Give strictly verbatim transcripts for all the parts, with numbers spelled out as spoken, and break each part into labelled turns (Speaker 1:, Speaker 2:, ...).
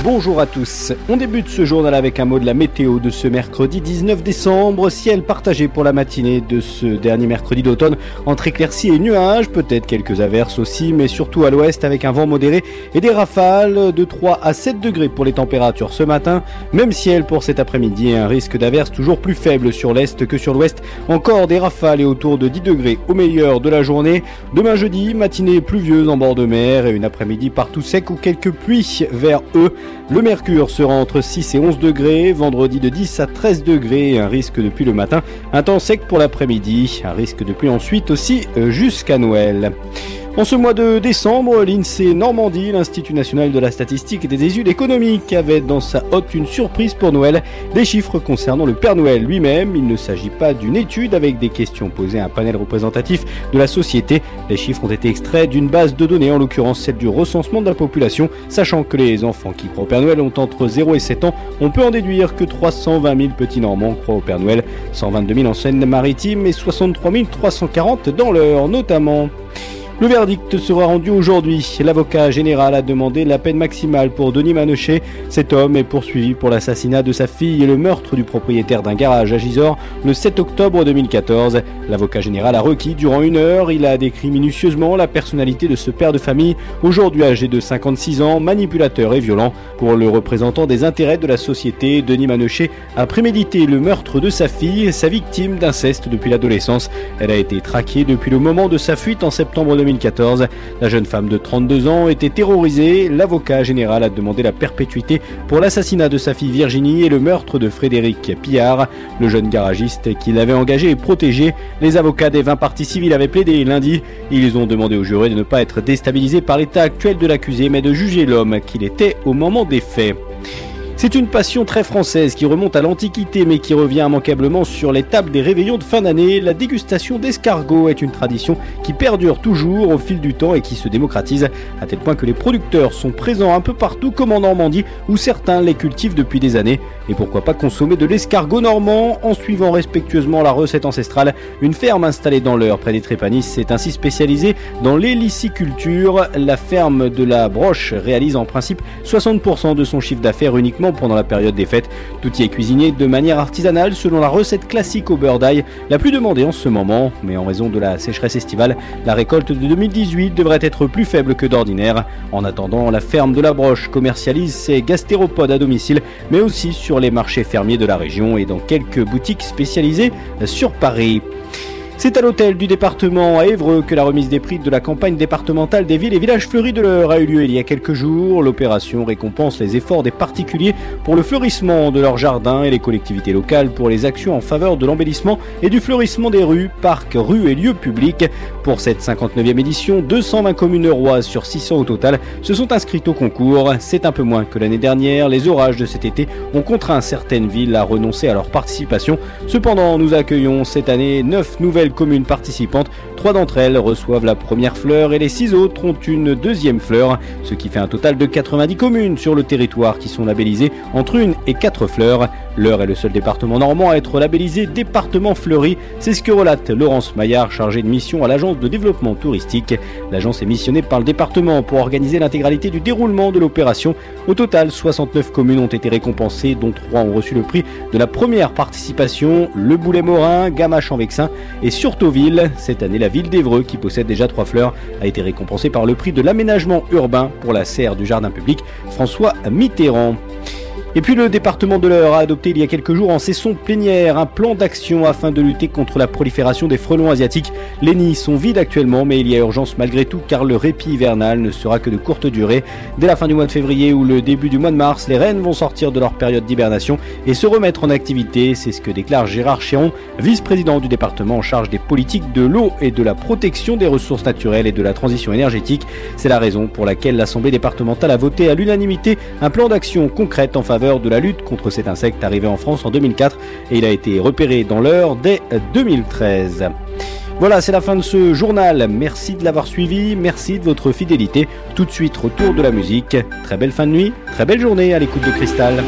Speaker 1: Bonjour à tous. On débute ce journal avec un mot de la météo de ce mercredi dix-neuf décembre. Ciel partagé pour la matinée de ce dernier mercredi d'automne entre éclaircies et nuages, peut-être quelques averses aussi, mais surtout à l'ouest avec un vent modéré et des rafales de trois à sept degrés pour les températures ce matin. Même ciel pour cet après-midi et un risque d'averses toujours plus faible sur l'est que sur l'ouest. Encore des rafales et autour de dix degrés au meilleur de la journée. Demain jeudi, matinée pluvieuse en bord de mer et une après-midi partout sec ou quelques pluies vers eux. Le mercure sera entre six et onze degrés, vendredi de dix à treize degrés, un risque de pluie le matin, un temps sec pour l'après-midi, un risque de pluie ensuite aussi jusqu'à Noël. En ce mois de décembre, l'INSEE Normandie, l'Institut National de la Statistique et des Études Économiques, avait dans sa hotte une surprise pour Noël, des chiffres concernant le Père Noël lui-même. Il ne s'agit pas d'une étude avec des questions posées à un panel représentatif de la société. Les chiffres ont été extraits d'une base de données, en l'occurrence celle du recensement de la population. Sachant que les enfants qui croient au Père Noël ont entre zéro et sept ans, on peut en déduire que trois cent vingt mille petits Normands croient au Père Noël, cent vingt-deux mille en Seine-Maritime et soixante-trois mille trois cent quarante dans l'Eure notamment. Le verdict sera rendu aujourd'hui. L'avocat général a demandé la peine maximale pour Denis Manochet. Cet homme est poursuivi pour l'assassinat de sa fille et le meurtre du propriétaire d'un garage à Gisors le sept octobre deux mille quatorze. L'avocat général a requis durant une heure. Il a décrit minutieusement la personnalité de ce père de famille, aujourd'hui âgé de cinquante-six ans, manipulateur et violent. Pour le représentant des intérêts de la société, Denis Manochet a prémédité le meurtre de sa fille, sa victime d'inceste depuis l'adolescence. Elle a été traquée depuis le moment de sa fuite en septembre deux mille quatorze. La jeune femme de trente-deux ans était terrorisée. L'avocat général a demandé la perpétuité pour l'assassinat de sa fille Virginie et le meurtre de Frédéric Pillard, le jeune garagiste qui l'avait engagé et protégé. Les avocats des vingt parties civiles avaient plaidé lundi. Ils ont demandé aux jurés de ne pas être déstabilisés par l'état actuel de l'accusé, mais de juger l'homme qu'il était au moment des faits. C'est une passion très française qui remonte à l'Antiquité mais qui revient immanquablement sur les tables des réveillons de fin d'année. La dégustation d'escargots est une tradition qui perdure toujours au fil du temps et qui se démocratise à tel point que les producteurs sont présents un peu partout comme en Normandie où certains les cultivent depuis des années. Et pourquoi pas consommer de l'escargot normand en suivant respectueusement la recette ancestrale. Une ferme installée dans l'Eure près des Trépanis s'est ainsi spécialisée dans l'héliciculture. La ferme de la Broche réalise en principe soixante pour cent de son chiffre d'affaires uniquement pendant la période des fêtes. Tout y est cuisiné de manière artisanale selon la recette classique au beurre d'ail, la plus demandée en ce moment, mais en raison de la sécheresse estivale, la récolte de deux mille dix-huit devrait être plus faible que d'ordinaire. En attendant, la ferme de la Broche commercialise ses gastéropodes à domicile, mais aussi sur les marchés fermiers de la région et dans quelques boutiques spécialisées sur Paris. C'est à l'hôtel du département à Évreux que la remise des prix de la campagne départementale des villes et villages fleuris de l'Eure a eu lieu il y a quelques jours. L'opération récompense les efforts des particuliers pour le fleurissement de leurs jardins et les collectivités locales pour les actions en faveur de l'embellissement et du fleurissement des rues, parcs, rues et lieux publics. Pour cette cinquante-neuvième édition, deux cent vingt communes euroises sur six cents au total se sont inscrites au concours. C'est un peu moins que l'année dernière. Les orages de cet été ont contraint certaines villes à renoncer à leur participation. Cependant, nous accueillons cette année neuf nouvelles communes participantes. Trois d'entre elles reçoivent la première fleur et les six autres ont une deuxième fleur, ce qui fait un total de quatre-vingt-dix communes sur le territoire qui sont labellisées entre une et quatre fleurs. L'Eure est le seul département normand à être labellisé département fleuri. C'est ce que relate Laurence Maillard, chargée de mission à l'agence de développement touristique. L'agence est missionnée par le département pour organiser l'intégralité du déroulement de l'opération. Au total, soixante-neuf communes ont été récompensées, dont trois ont reçu le prix de la première participation, Le Boulay-Morin, Gamache-en-Vexin et Surtauville. Cette année, la ville d'Évreux, qui possède déjà trois fleurs, a été récompensée par le prix de l'aménagement urbain pour la serre du jardin public François Mitterrand. Et puis le département de l'Eure a adopté il y a quelques jours en session plénière un plan d'action afin de lutter contre la prolifération des frelons asiatiques. Les nids sont vides actuellement, mais il y a urgence malgré tout car le répit hivernal ne sera que de courte durée. Dès la fin du mois de février ou le début du mois de mars, les rennes vont sortir de leur période d'hibernation et se remettre en activité. C'est ce que déclare Gérard Chéron, vice-président du département en charge des politiques de l'eau et de la protection des ressources naturelles et de la transition énergétique. C'est la raison pour laquelle l'Assemblée départementale a voté à l'unanimité un plan d'action concrète en faveur de la lutte contre cet insecte arrivé en France en deux mille quatre et il a été repéré dans l'Eure dès deux mille treize. Voilà, c'est la fin de ce journal. Merci de l'avoir suivi, merci de votre fidélité. Tout de suite, retour de la musique. Très belle fin de nuit, très belle journée à l'écoute de Cristal.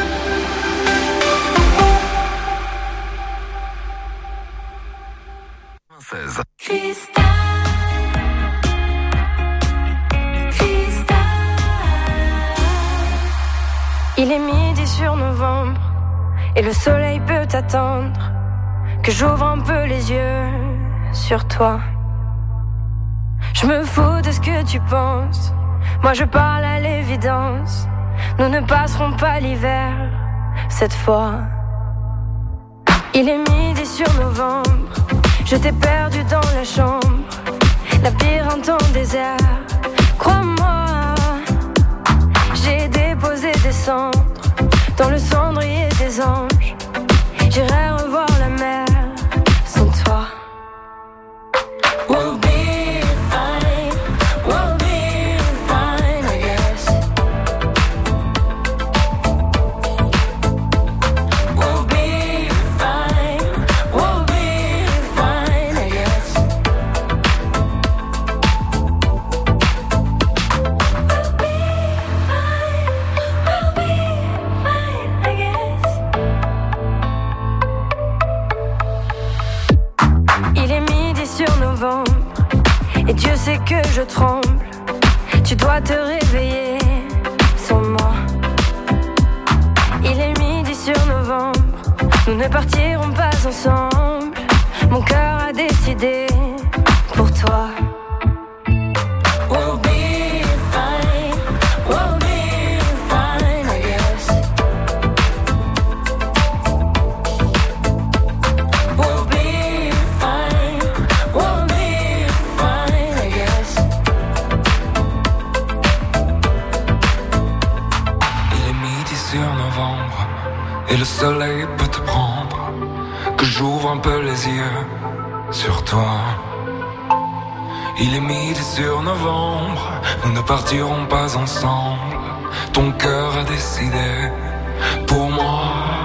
Speaker 2: Cristal.
Speaker 3: Il est midi sur novembre et le soleil peut attendre que j'ouvre un peu les yeux sur toi. Je me fous de ce que tu penses, moi je parle à l'évidence. Nous ne passerons pas l'hiver cette fois. Il est midi sur novembre, je t'ai perdu dans la chambre, labyrinthe en désert. Crois-moi, j'ai déposé des cendres dans le cendrier des anges. J'irai revoir la mer sans toi. We'll be fine, we'll be fine, I guess. We'll be fine, we'll be fine, I guess. We'll be fine, we'll be fine, I guess. Il est midi sur novembre et Dieu sait que je tremble. Tu dois te réveiller sans moi. Il est midi sur novembre, nous ne partirons pas ensemble. Mon cœur a décidé pour toi. We'll be fine, we'll be fine, I guess. We'll be fine, we'll be fine, I guess.
Speaker 4: Il est midi sur novembre et le soleil peut te prendre, que j'ouvre un peu les yeux sur toi. Il est midi sur novembre, nous ne partirons pas ensemble. Ton cœur a décidé pour moi.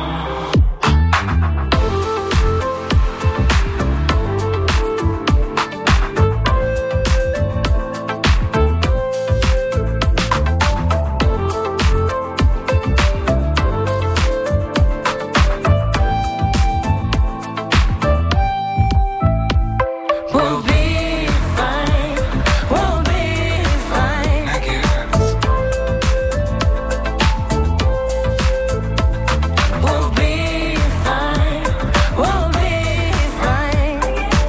Speaker 3: We'll be fine, we'll be fine.
Speaker 4: I guess.
Speaker 3: We'll be fine, we'll be fine.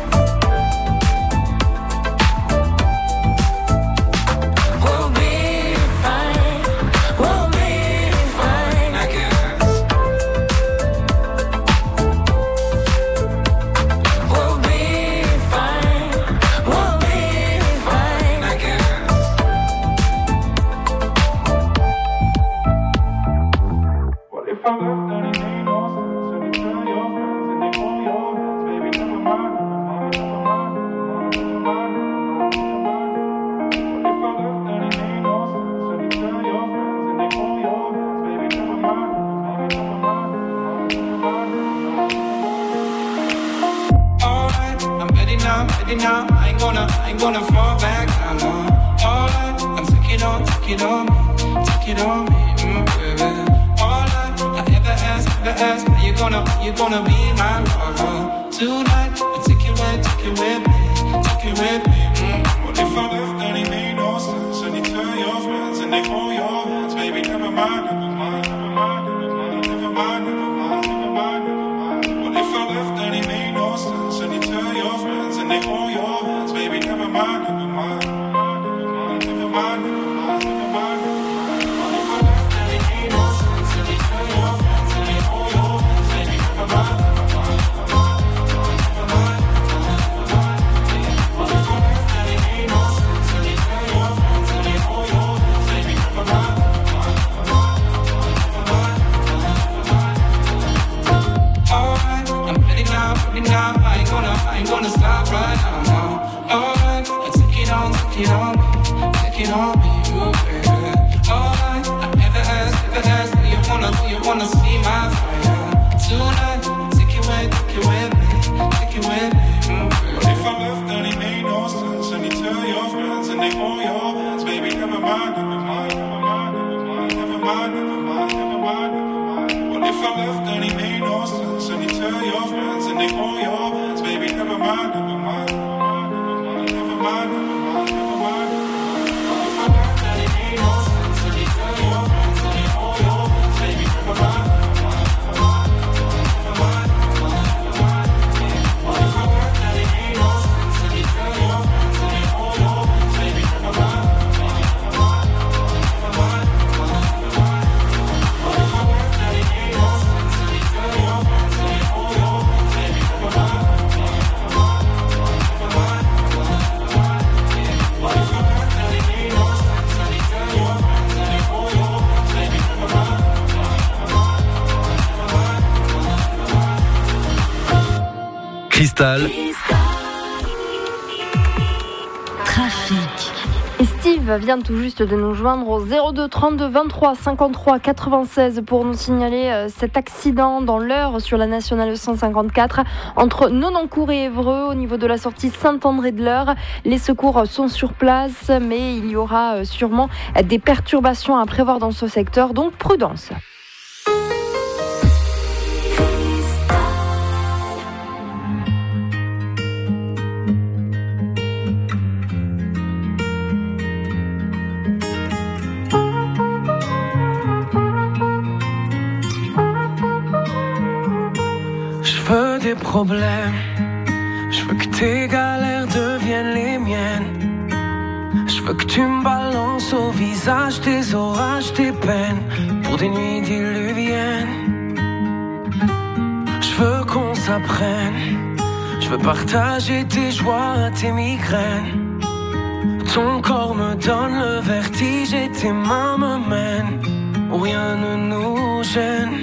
Speaker 3: We'll be fine, we'll be fine.
Speaker 4: I guess.
Speaker 3: We'll be fine, we'll be fine.
Speaker 4: I guess.
Speaker 5: What if I left and it made no sense? And you tell your friends and they hold your hands, baby, never mind, never mind, never mind, never mind, never mind, never mind. What if I left and it made no sense? And you tell your friends and they hold your hands, baby, never mind, never mind, never mind, never mind.
Speaker 6: Alright, I'm ready now, ready now. I ain't gonna, I ain't gonna fall back down. No. Alright, I'm taking on, take it on me, take it on me, mm, baby. Alright, I ever ask, ever ask, are you gonna, you gonna be my lover tonight? I take it with, take it with me, take it with me. Mm.
Speaker 5: What if I left and it made no sense? And you tell your friends and they hold your hands, baby, never mind, never mind, never mind, never mind, never mind, never mind, never mind. What if I left and it made no sense? And you tell your friends and they hold your hands, baby, never mind, never mind, never mind, never mind, never mind. What if I left and it made no sense? And you tell your friends and they hold your hands, baby, never mind, never mind, never mind, never mind, never mind. What if I left and it made no sense? And you tell your friends and they hold your hands, baby, never mind, never mind, never mind, never mind.
Speaker 6: Alright, I'm ready now, ready now. I ain't gonna, I ain't gonna stop right now. No. Alright, I take it on, take it on me, take it on me, ooh, baby. Alright, I ever ask, ever ask, do you wanna, do you wanna see my fire tonight? Take it with, take it with me, take it with me, mm,
Speaker 5: What
Speaker 6: baby.
Speaker 5: if I left and it made no sense? And you tell your friends and they hold your hands, baby, never mind, never mind, never mind, never mind, never mind, never mind, never mind. What if I left and it made no sense? And you tell your friends and they hold your hands, baby, never mind, never mind, never mind, never mind, never mind. What if I left and it made no sense? And you tell your friends and they hold your hands, baby,
Speaker 7: Cristal.
Speaker 8: Trafic.
Speaker 3: Et Steve vient tout juste de nous joindre au zéro deux trente-deux vingt-trois cinquante-trois quatre-vingt-seize pour nous signaler euh, cet accident dans l'heure sur la nationale cent cinquante-quatre entre Nonancourt et Évreux au niveau de la sortie Saint-André de l'Eure. Les secours sont sur place, mais il y aura euh, sûrement des perturbations à prévoir dans ce secteur, donc prudence.
Speaker 6: Je veux des problèmes, je veux que tes galères deviennent les miennes. Je veux que tu me balances au visage tes orages, tes peines, pour des nuits diluviennes. Je veux qu'on s'apprenne, je veux partager tes joies, tes migraines. Ton corps me donne le vertige et tes mains me mènent où rien ne nous gêne.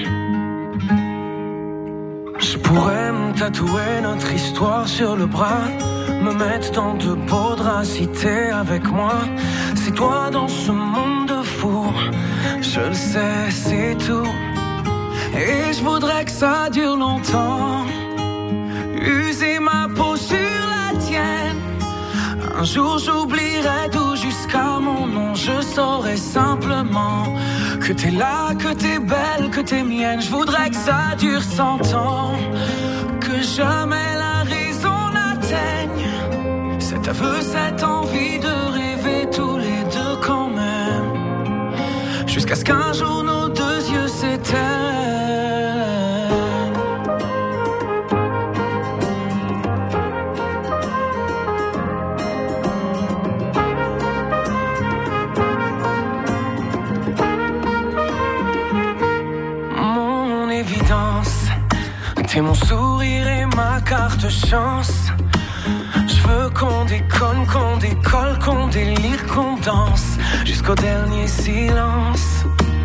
Speaker 6: Je pourrais me tatouer notre histoire sur le bras, me mettre dans de beaux draps si t'es avec moi. C'est toi dans ce monde de fou, je le sais, c'est tout. Et je voudrais que ça dure longtemps, user ma peau sur la tienne. Un jour j'oublierai tout jusqu'à mon nom, je saurai simplement que t'es là, que t'es belle, que t'es mienne. Je voudrais que ça dure cent ans, que jamais la raison n'atteigne cet aveu, cette envie de rêver tous les deux quand même, jusqu'à ce qu'un jour nos deux yeux s'éteignent. T'es mon sourire et ma carte chance. Je veux qu'on déconne, qu'on décolle, qu'on délire, qu'on danse jusqu'au dernier silence.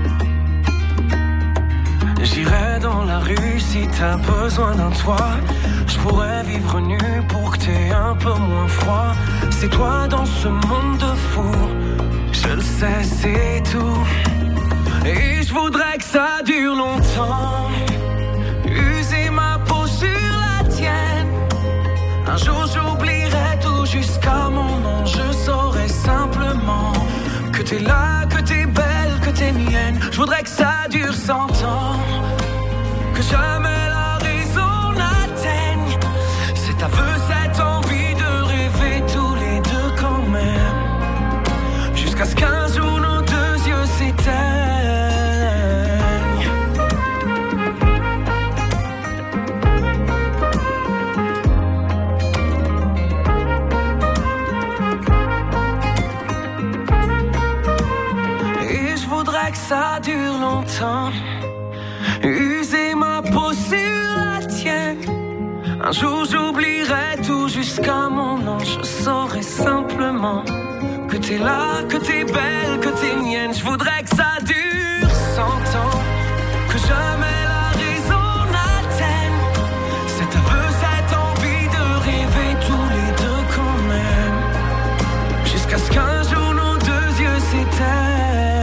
Speaker 6: J'irai dans la rue si t'as besoin d'un toit. Je pourrais vivre nu pour que t'aies un peu moins froid. C'est toi dans ce monde de fou, je le sais, c'est tout. Et je voudrais que ça dure longtemps, user ma peau sur la tienne. Un jour j'oublierai tout jusqu'à mon nom, je saurai simplement que t'es là, que t'es belle, que t'es mienne. Je voudrais que ça dure cent ans, que jamais la raison n'atteigne cet aveu, cette envie de rêver tous les deux quand même, jusqu'à ce qu'un jour nos deux yeux s'éteignent. Que ça dure longtemps, user ma peau sur la tienne. Un jour j'oublierai tout jusqu'à mon nom, je saurai simplement que t'es là, que t'es belle, que t'es mienne. Je voudrais que ça dure cent ans, que jamais la raison n'atteigne cet aveu, cette envie de rêver tous les deux quand même, jusqu'à ce qu'un jour nos deux yeux s'éteignent.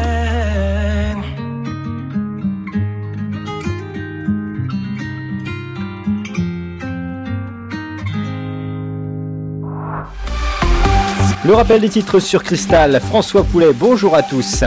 Speaker 1: Le rappel des titres sur Cristal, François Poulet, bonjour à tous.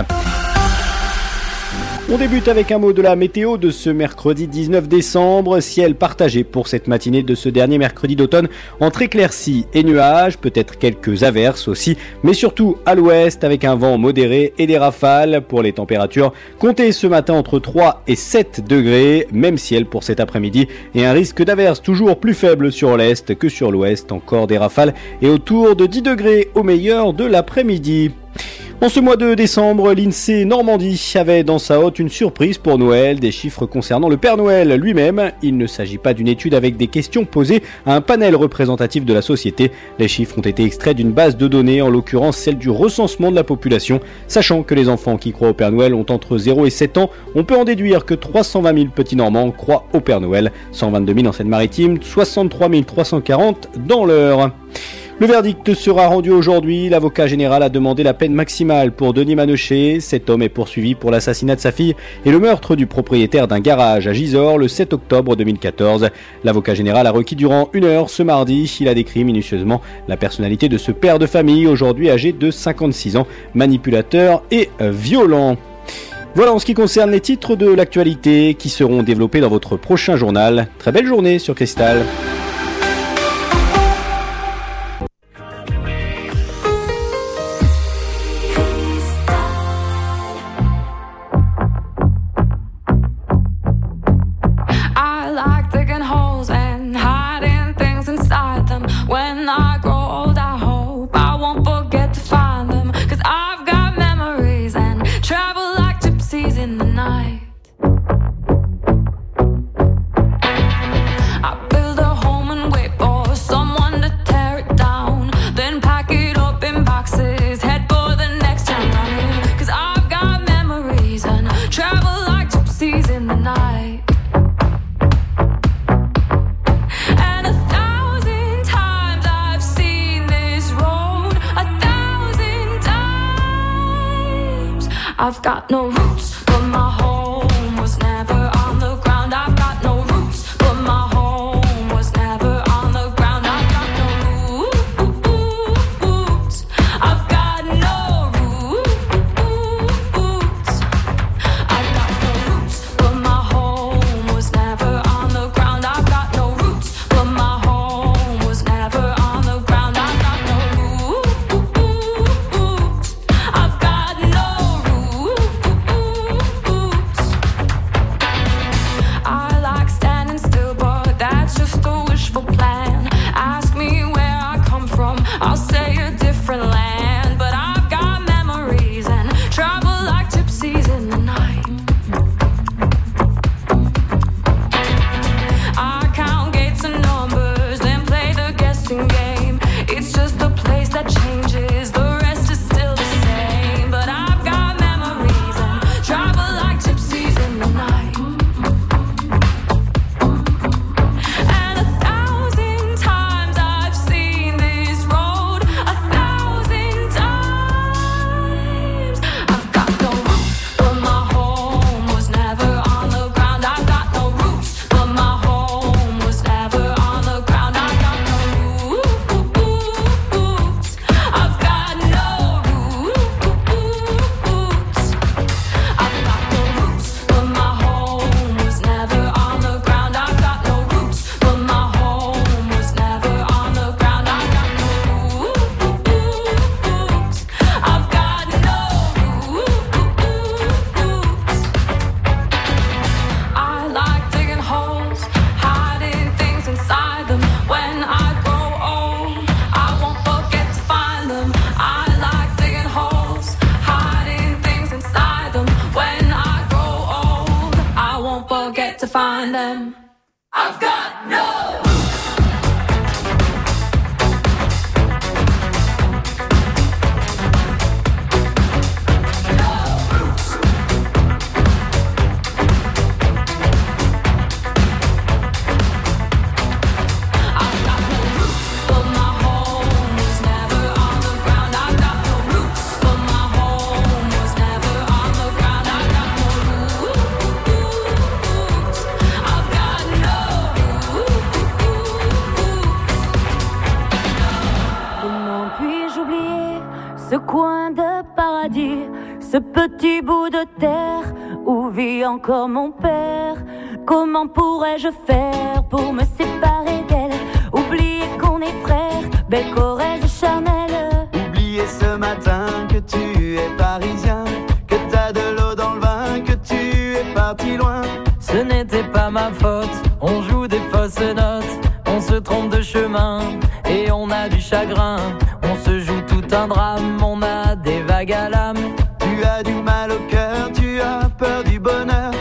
Speaker 1: On débute avec un mot de la météo de ce mercredi dix-neuf décembre. Ciel partagé pour cette matinée de ce dernier mercredi d'automne entre éclaircies et nuages, peut-être quelques averses aussi, mais surtout à l'ouest avec un vent modéré et des rafales. Pour les températures, comptez ce matin entre trois et sept degrés, même ciel pour cet après-midi et un risque d'averses toujours plus faible sur l'est que sur l'ouest, encore des rafales et autour de dix degrés au meilleur de l'après-midi. En ce mois de décembre, l'INSEE Normandie avait dans sa hotte une surprise pour Noël, des chiffres concernant le Père Noël lui-même. Il ne s'agit pas d'une étude avec des questions posées à un panel représentatif de la société. Les chiffres ont été extraits d'une base de données, en l'occurrence celle du recensement de la population. Sachant que les enfants qui croient au Père Noël ont entre zéro et sept ans, on peut en déduire que trois cent vingt mille petits Normands croient au Père Noël, cent vingt-deux mille en Seine-Maritime, soixante-trois mille trois cent quarante dans l'Eure. Le verdict sera rendu aujourd'hui. L'avocat général a demandé la peine maximale pour Denis Manochet. Cet homme est poursuivi pour l'assassinat de sa fille et le meurtre du propriétaire d'un garage à Gisors le sept octobre deux mille quatorze. L'avocat général a requis durant une heure ce mardi. Il a décrit minutieusement la personnalité de ce père de famille, aujourd'hui âgé de cinquante-six ans, manipulateur et violent. Voilà en ce qui concerne les titres de l'actualité qui seront développés dans votre prochain journal. Très belle journée sur Cristal.
Speaker 3: I've got no roots, but my home was never on the ground. I've got no roots, but my home was never on the ground. I've got no roots. I've got no roots. I've got no roots, but my home was never on the ground. I've got no roots, but my home was never on the ground. I've got no roots. I've got no I like standing still, but that's just a wishful plan. Ask me where I come from, I'll say a different land. But I've got memories and travel like gypsies in the night. I count gates and numbers, then play the guessing game. It's just a place that changes, the rest is still the same. But I've got memories and travel like gypsies in the night. And a thousand times I've seen this road, a thousand times. I've got no roots, but my home was never on the ground. I've got no roots, but my home was never on the ground. I've got no roots. I've got no roots. I've got no roots, but my home was never on the ground. I've got no roots, but my home was never on the ground. I've got no roots. I've got no roots. I like digging holes, hiding things inside them. When I grow old, I won't forget to find them. I like digging holes, hiding things inside them. When I grow old, I won't forget to find them. I've got no I've got no roots, but my home was never on the ground. I've got no roots, but my home was never on the ground. I've got no roots. I've got no roots.
Speaker 7: Comment puis-je oublier ce coin de paradis, ce petit bout de terre où vit encore mon père? Comment pourrais-je faire pour me séparer d'elle? Oublier qu'on est frères, belle Corrèze charnelle.
Speaker 9: Oublier ce matin que tu es parisien, que t'as de l'eau dans le vin, que tu es parti loin.
Speaker 10: Ce n'était pas ma faute, on joue des fausses notes, on se trompe de chemin et on a du chagrin. On se joue tout un drame, on a des vagues à l'âme,
Speaker 9: peur du bonheur.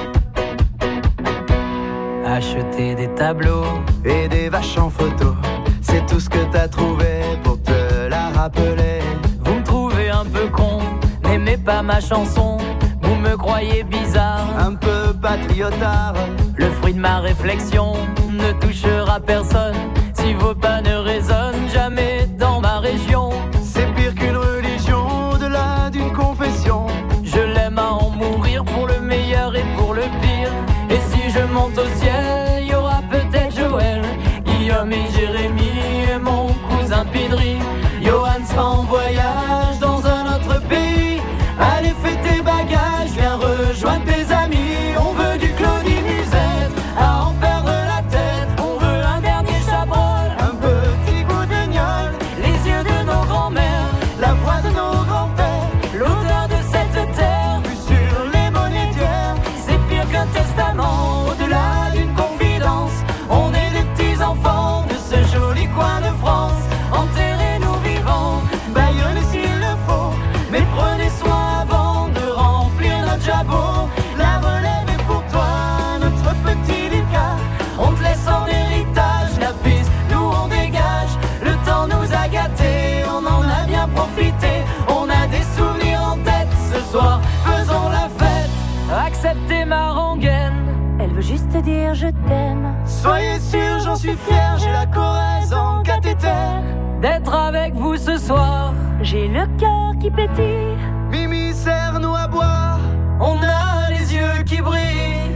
Speaker 10: Acheter des tableaux
Speaker 9: et des vaches en photo, c'est tout ce que t'as trouvé pour te la rappeler.
Speaker 10: Vous me trouvez un peu con, n'aimez pas ma chanson. Vous me croyez bizarre,
Speaker 9: un peu patriotard.
Speaker 10: Le fruit de ma réflexion ne touchera personne si vos pas ne résonnent jamais dans ma région.
Speaker 9: C'est pire qu'une religion, au-delà d'une confession.
Speaker 10: Je l'aime à en mourir pour le meilleur et pour le pire. Et si je monte au ciel, y aura peut-être Joël, Guillaume et Jérémy et mon cousin Pidri. Johan sera en voyage dans un autre pays. Allez, fais tes bagages, viens rejoindre tes amis. On veut du Claudie Musette, à en perdre la tête. On veut un dernier Chabrol,
Speaker 9: un petit goût de gnôle,
Speaker 10: les yeux de nos grands-mères,
Speaker 9: la voix de nos grands-pères,
Speaker 10: l'odeur de cette terre,
Speaker 9: vue sur les bonnets d'hier.
Speaker 10: C'est pire qu'un testament, au-delà d'une confidence. On est des petits enfants de ce joli coin de France. Enterrez-nous vivants,
Speaker 9: baillonnez s'il le faut,
Speaker 10: mais prenez soin avant de remplir notre jabot.
Speaker 9: La relève est pour toi, notre petit Lucas.
Speaker 10: On te laisse en héritage la piste, nous on dégage. Le temps nous a gâtés, on en a bien profité. On a des souvenirs en tête, ce soir faisons la fête. Acceptez ma rengaine,
Speaker 7: elle veut juste te dire je t'aime.
Speaker 9: Soyez sûr, j'en suis fier, j'ai la Corrèze en cathéter.
Speaker 10: D'être avec vous ce soir,
Speaker 7: j'ai le cœur qui pétille.
Speaker 9: Mimi, serre-nous à boire,
Speaker 10: on a les yeux qui brillent.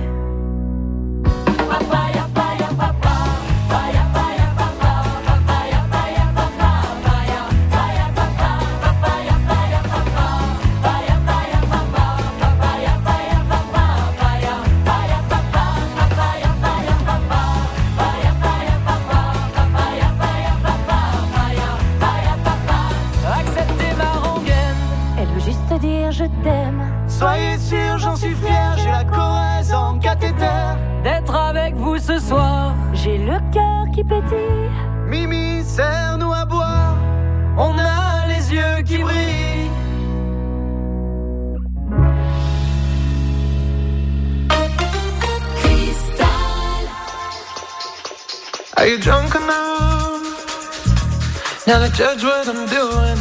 Speaker 10: Papaya, papaya, papa, papaya, papaya, papa, papaya, papaya, papa, papaya, papaya, papa, papaya, papaya, papa, papaya, papaya, papa, papaya, papaya, papa, papaya, papaya, papa, papaya, papaya, papa, papaya, papaya, papa, papaya, papaya, papa, papaya, papaya, papa. Acceptez ma rengaine,
Speaker 7: elle veut juste te dire je t'aime.
Speaker 9: Soyez sûr, j'en suis fier, j'ai la Corrèze en cathéter.
Speaker 10: D'être avec vous ce soir,
Speaker 7: j'ai le cœur qui pétille.
Speaker 9: Mimi, serre-nous à boire,
Speaker 10: on a les yeux qui brillent.
Speaker 6: Are you drunk enough now to judge what I'm doing?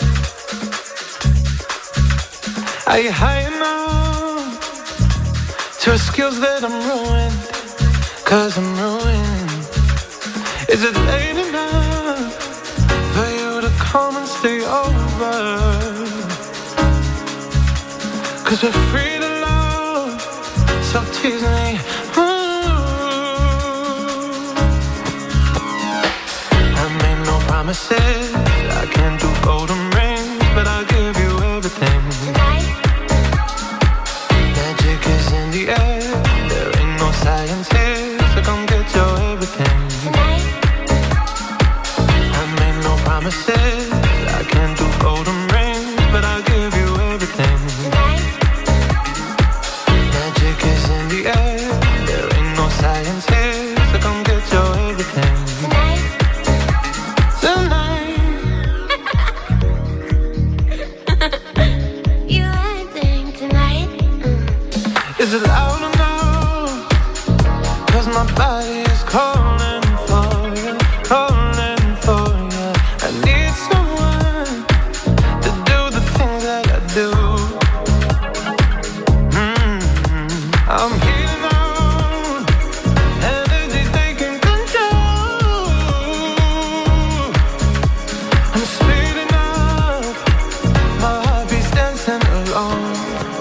Speaker 6: Are you high enough to excuse that I'm ruined? Cause I'm ruined. Is it late enough for you to come and stay over? Cause we're free to love, so tease me. Promises, I can't do golden rings, but I'll give you everything. Tonight. Magic is in the air, there ain't no science here, so come get your everything. Tonight. I made no promises, I can't do golden rings, but I'll give you everything. Tonight. Magic is in the air, there ain't no science here, so come get your everything. Tonight. Is it loud enough? Cause my body is calling for you, calling for you. I need someone to do the things that I do. Mm-hmm. I'm heating on, energy taking control. I'm speeding up, my heartbeat's dancing along.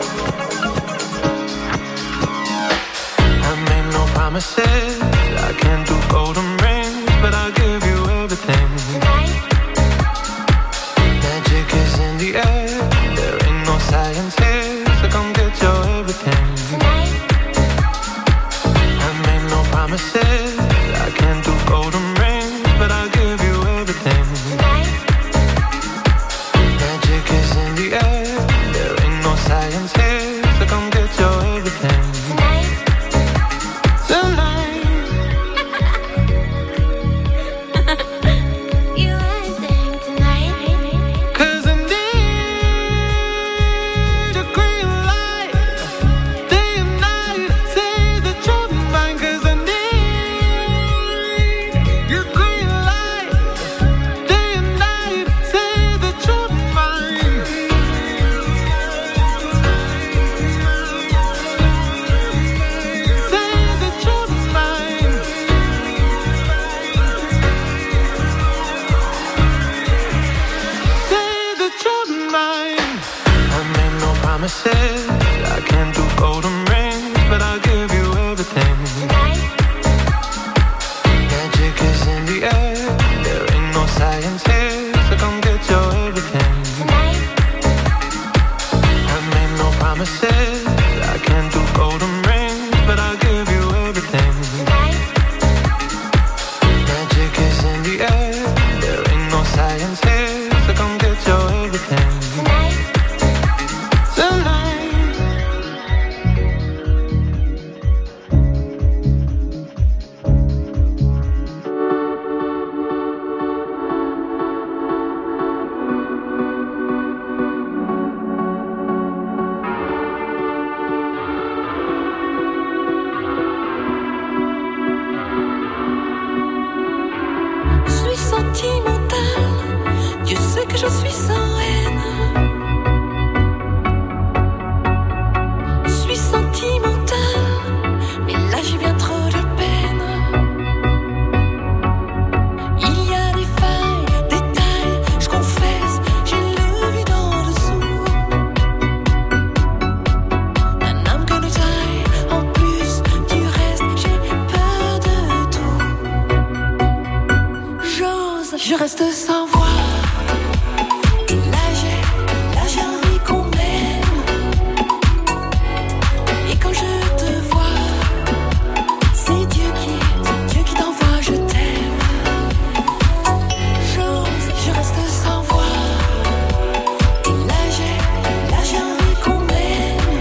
Speaker 6: Promises, I can't do golden rings, but I'll give you everything. Tonight. Magic is in the air, there ain't no science here, so come get your everything. Tonight. I made no promises, I can't do golden rings, but I'll give you everything. Tonight. Magic is in the air, there ain't no science here, so come get your everything. Tonight.
Speaker 11: reste sans voix. Et là j'ai, là j'ai envie qu'on m'aime. Et quand je te vois, c'est Dieu qui, c'est Dieu qui t'envoie, je t'aime. J'ose, je reste sans voix. Et là j'ai, là j'ai envie qu'on m'aime.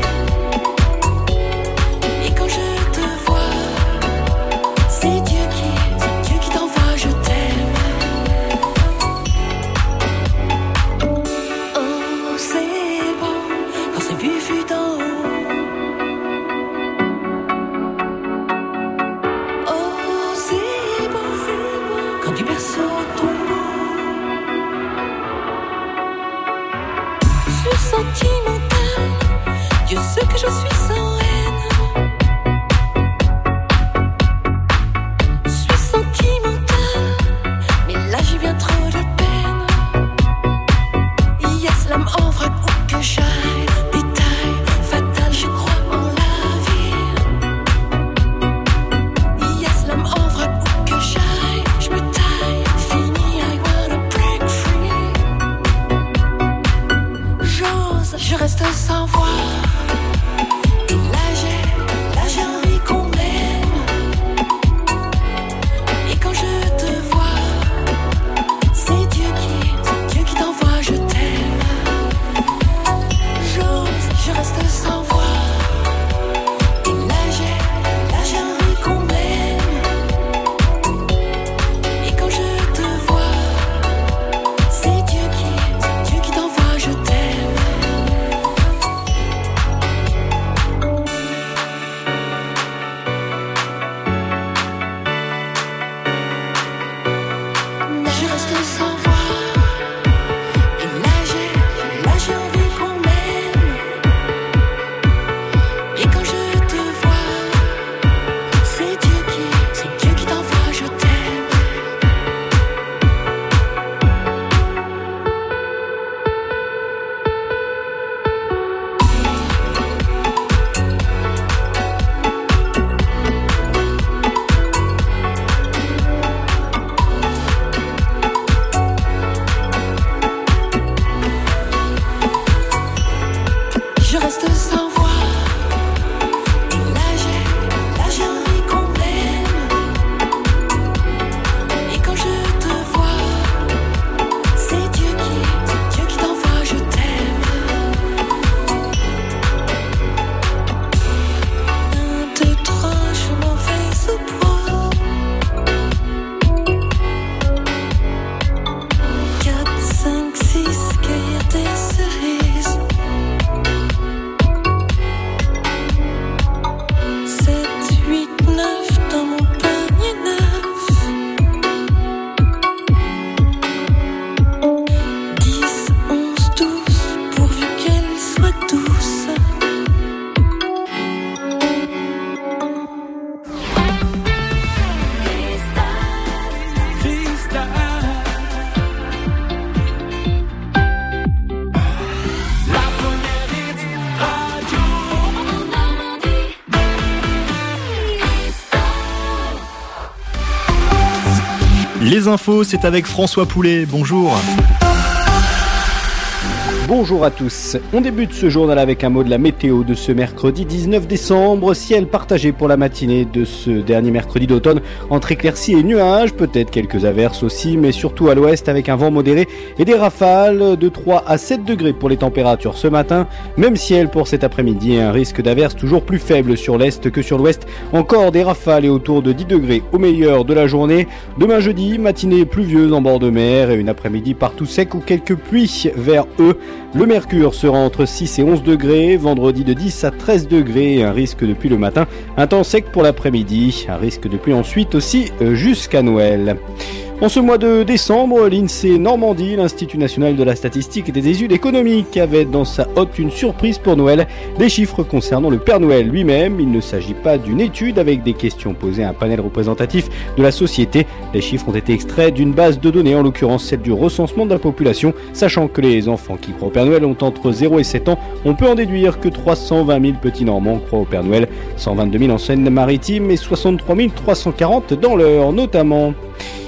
Speaker 11: Et quand je te vois, c'est Dieu qui, c'est Dieu qui t'envoie, je t'aime. Oh, c'est bon quand c'est vu fut d'en haut. Oh, c'est bon quand du berceau au tombeau. Je suis sentimentale, Dieu sait que je suis sans haine. Je suis sentimentale, mais là j'y viens trop de peine. Yes, l'âme en vrac où que j'aille. Détail fatal, je crois en la vie. Yes, l'âme en vrac où que j'aille. Je me taille, fini, I wanna break free. J'ose, je reste sans voix. Et là j'ai, là j'ai envie qu'on m'aime. Et quand je te vois, c'est Dieu qui, c'est Dieu qui t'envoie, je t'aime. J'ose, je reste sans voix. Et là j'ai, là j'ai envie qu'on m'aime. Et quand je te vois, c'est Dieu qui, c'est Dieu qui t'envoie, je t'aime. Je reste sans voix. Et là j'ai, là j'ai envie qu'on m'aime. Et quand je te vois, c'est Dieu qui, c'est Dieu qui t'envoie, je t'aime. Je reste sans voix. Et là j'ai, là j'ai envie qu'on m'aime. Et quand je te vois, c'est Dieu qui, c'est Dieu qui t'envoie, je t'aime. Un, deux, trois, je m'en vais sous poids. Quatre, cinq, six, cueillir des cerises. Sept, huit, neuf dans mon panier neuf. Dix, onze, douze, pourvu qu'elle soit douce.
Speaker 12: Les infos, c'est avec François Poulet. Bonjour.
Speaker 1: Bonjour à tous. On débute ce journal avec un mot de la météo de ce mercredi dix-neuf décembre. Ciel partagé pour la matinée de ce dernier mercredi d'automne entre éclaircies et nuages, peut-être quelques averses aussi, mais surtout à l'ouest avec un vent modéré et des rafales de trois à sept degrés pour les températures ce matin. Même ciel pour cet après-midi et un risque d'averses toujours plus faible sur l'est que sur l'ouest. Encore des rafales et autour de dix degrés au meilleur de la journée. Demain jeudi, matinée pluvieuse en bord de mer et une après-midi partout sec ou quelques pluies vers eux. Le mercure sera entre six et onze degrés, vendredi de dix à treize degrés et un risque de pluie le matin, un temps sec pour l'après-midi, un risque de pluie ensuite aussi jusqu'à Noël. En ce mois de décembre, l'INSEE Normandie, l'Institut National de la Statistique et des Études Économiques, avait dans sa hotte une surprise pour Noël, des chiffres concernant le Père Noël lui-même. Il ne s'agit pas d'une étude avec des questions posées à un panel représentatif de la société. Les chiffres ont été extraits d'une base de données, en l'occurrence celle du recensement de la population. Sachant que les enfants qui croient au Père Noël ont entre zéro et sept ans, on peut en déduire que trois cent vingt mille petits Normands croient au Père Noël, cent vingt-deux mille en Seine-Maritime et soixante-trois mille trois cent quarante dans l'Eure notamment.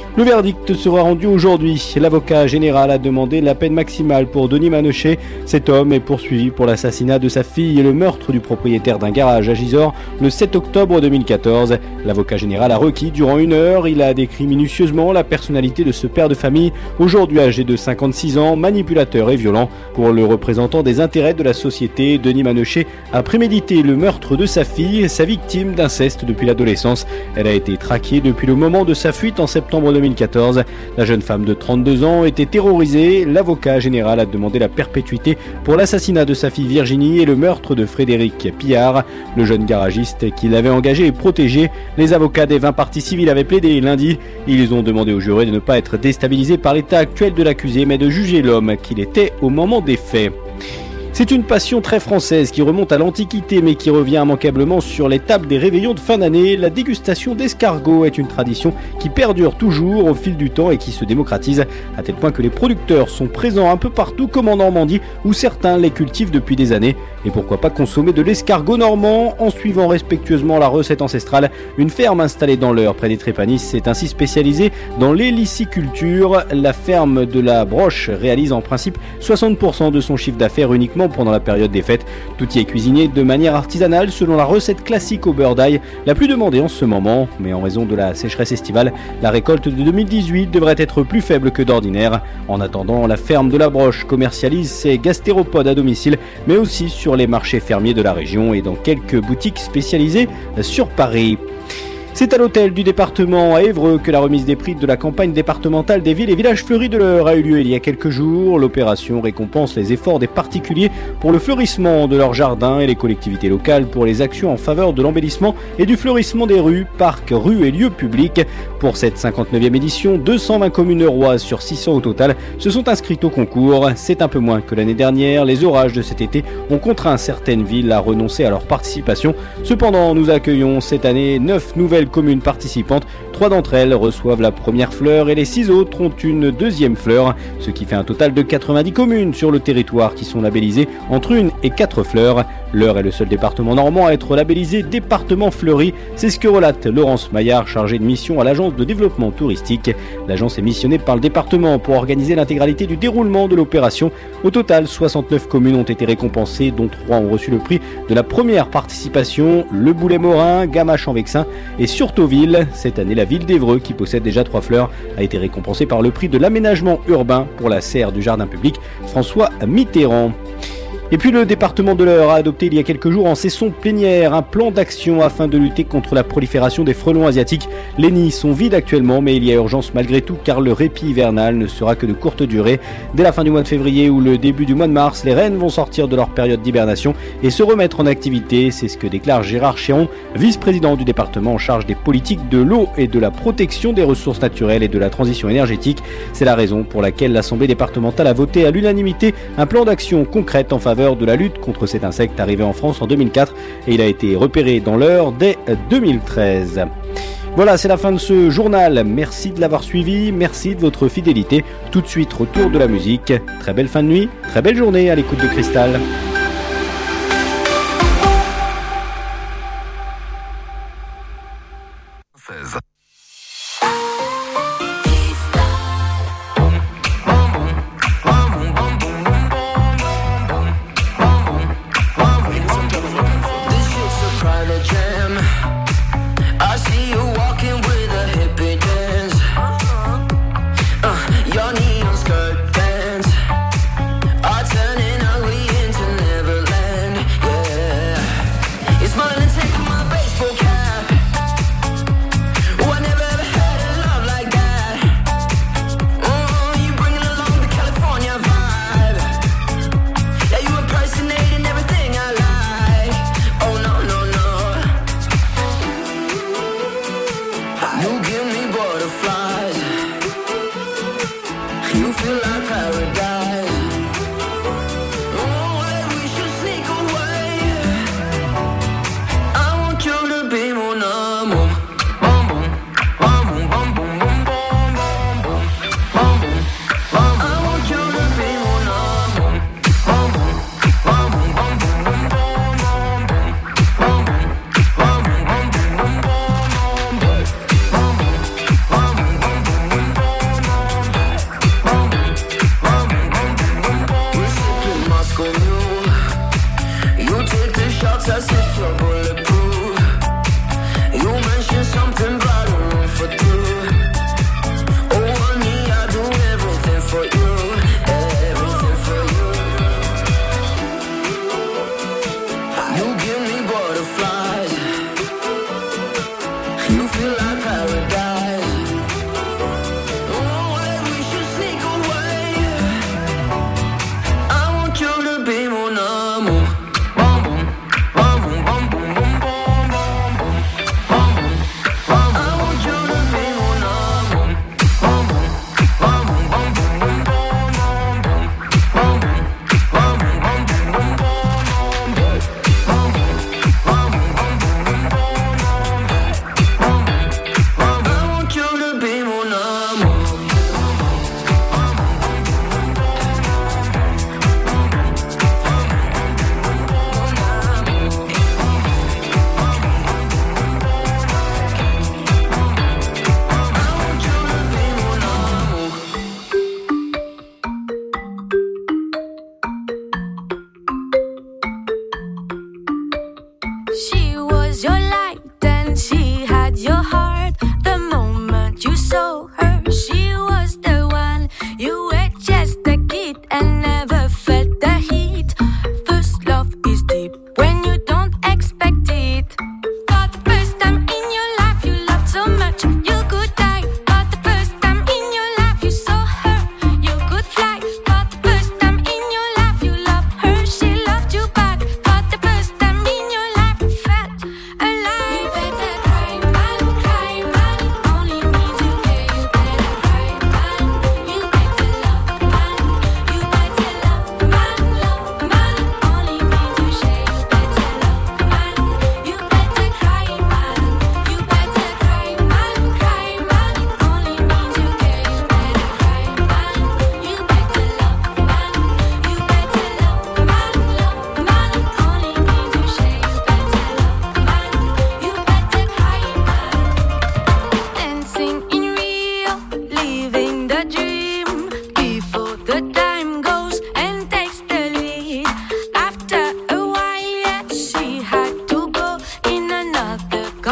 Speaker 1: Le verdict sera rendu aujourd'hui. L'avocat général a demandé la peine maximale pour Denis Manochet. Cet homme est poursuivi pour l'assassinat de sa fille et le meurtre du propriétaire d'un garage à Gisors le sept octobre deux mille quatorze. L'avocat général a requis durant une heure. Il a décrit minutieusement la personnalité de ce père de famille, aujourd'hui âgé de cinquante-six ans, manipulateur et violent. Pour le représentant des intérêts de la société, Denis Manochet a prémédité le meurtre de sa fille, sa victime d'inceste depuis l'adolescence. Elle a été traquée depuis le moment de sa fuite en septembre deux mille quatorze. La jeune femme de trente-deux ans était terrorisée. L'avocat général a demandé la perpétuité pour l'assassinat de sa fille Virginie et le meurtre de Frédéric Pillard, le jeune garagiste qui l'avait engagé et protégé. Les avocats des vingt parties civiles avaient plaidé lundi. Ils ont demandé aux jurés de ne pas être déstabilisés par l'état actuel de l'accusé, mais de juger l'homme qu'il était au moment des faits. C'est une passion très française qui remonte à l'Antiquité mais qui revient immanquablement sur les tables des réveillons de fin d'année. La dégustation d'escargots est une tradition qui perdure toujours au fil du temps et qui se démocratise à tel point que les producteurs sont présents un peu partout comme en Normandie où certains les cultivent depuis des années. Et pourquoi pas consommer de l'escargot normand en suivant respectueusement la recette ancestrale. Une ferme installée dans l'Eure près des Trépanis s'est ainsi spécialisée dans l'héliciculture. La ferme de la Broche réalise en principe soixante pour cent de son chiffre d'affaires uniquement pendant la période des fêtes. Tout y est cuisiné de manière artisanale selon la recette classique au beurre d'ail, la plus demandée en ce moment. Mais en raison de la sécheresse estivale, la récolte de deux mille dix-huit devrait être plus faible que d'ordinaire. En attendant, la ferme de la Broche commercialise ses gastéropodes à domicile, mais aussi sur les marchés fermiers de la région et dans quelques boutiques spécialisées sur Paris. C'est à l'hôtel du département à Évreux que la remise des prix de la campagne départementale des villes et villages fleuris de l'Eure a eu lieu il y a quelques jours. L'opération récompense les efforts des particuliers pour le fleurissement de leurs jardins et les collectivités locales pour les actions en faveur de l'embellissement et du fleurissement des rues, parcs, rues et lieux publics. Pour cette cinquante-neuvième édition, deux cent vingt communes euroises sur six cents au total se sont inscrites au concours. C'est un peu moins que l'année dernière. Les orages de cet été ont contraint certaines villes à renoncer à leur participation. Cependant, nous accueillons cette année neuf nouvelles communes participantes. Trois d'entre elles reçoivent la première fleur et les six autres ont une deuxième fleur, ce qui fait un total de quatre-vingt-dix communes sur le territoire qui sont labellisées entre une et quatre fleurs. L'Eure est le seul département normand à être labellisé département fleuri. C'est ce que relate Laurence Maillard, chargée de mission à l'agence de développement touristique. L'agence est missionnée par le département pour organiser l'intégralité du déroulement de l'opération. Au total, soixante-neuf communes ont été récompensées, dont trois ont reçu le prix de la première participation, Le Boulet-Morin, Gamache-en-Vexin et Surtauville. Cette année, la ville d'Évreux, qui possède déjà trois fleurs, a été récompensée par le prix de l'aménagement urbain pour la serre du jardin public François Mitterrand. Et puis le département de l'Eure a adopté il y a quelques jours en session plénière un plan d'action afin de lutter contre la prolifération des frelons asiatiques. Les nids sont vides actuellement, mais il y a urgence malgré tout car le répit hivernal ne sera que de courte durée. Dès la fin du mois de février ou le début du mois de mars, les rennes vont sortir de leur période d'hibernation et se remettre en activité. C'est ce que déclare Gérard Chéron, vice-président du département en charge des politiques de l'eau et de la protection des ressources naturelles et de la transition énergétique. C'est la raison pour laquelle l'Assemblée départementale a voté à l'unanimité un plan d'action concrète en faveur de la lutte contre cet insecte arrivé en France en deux mille quatre et il a été repéré dans l'Eure dès deux mille treize. Voilà, c'est la fin de ce journal. Merci de l'avoir suivi, merci de votre fidélité. Tout de suite, retour de la musique. Très belle fin de nuit, très belle journée à l'écoute de Cristal.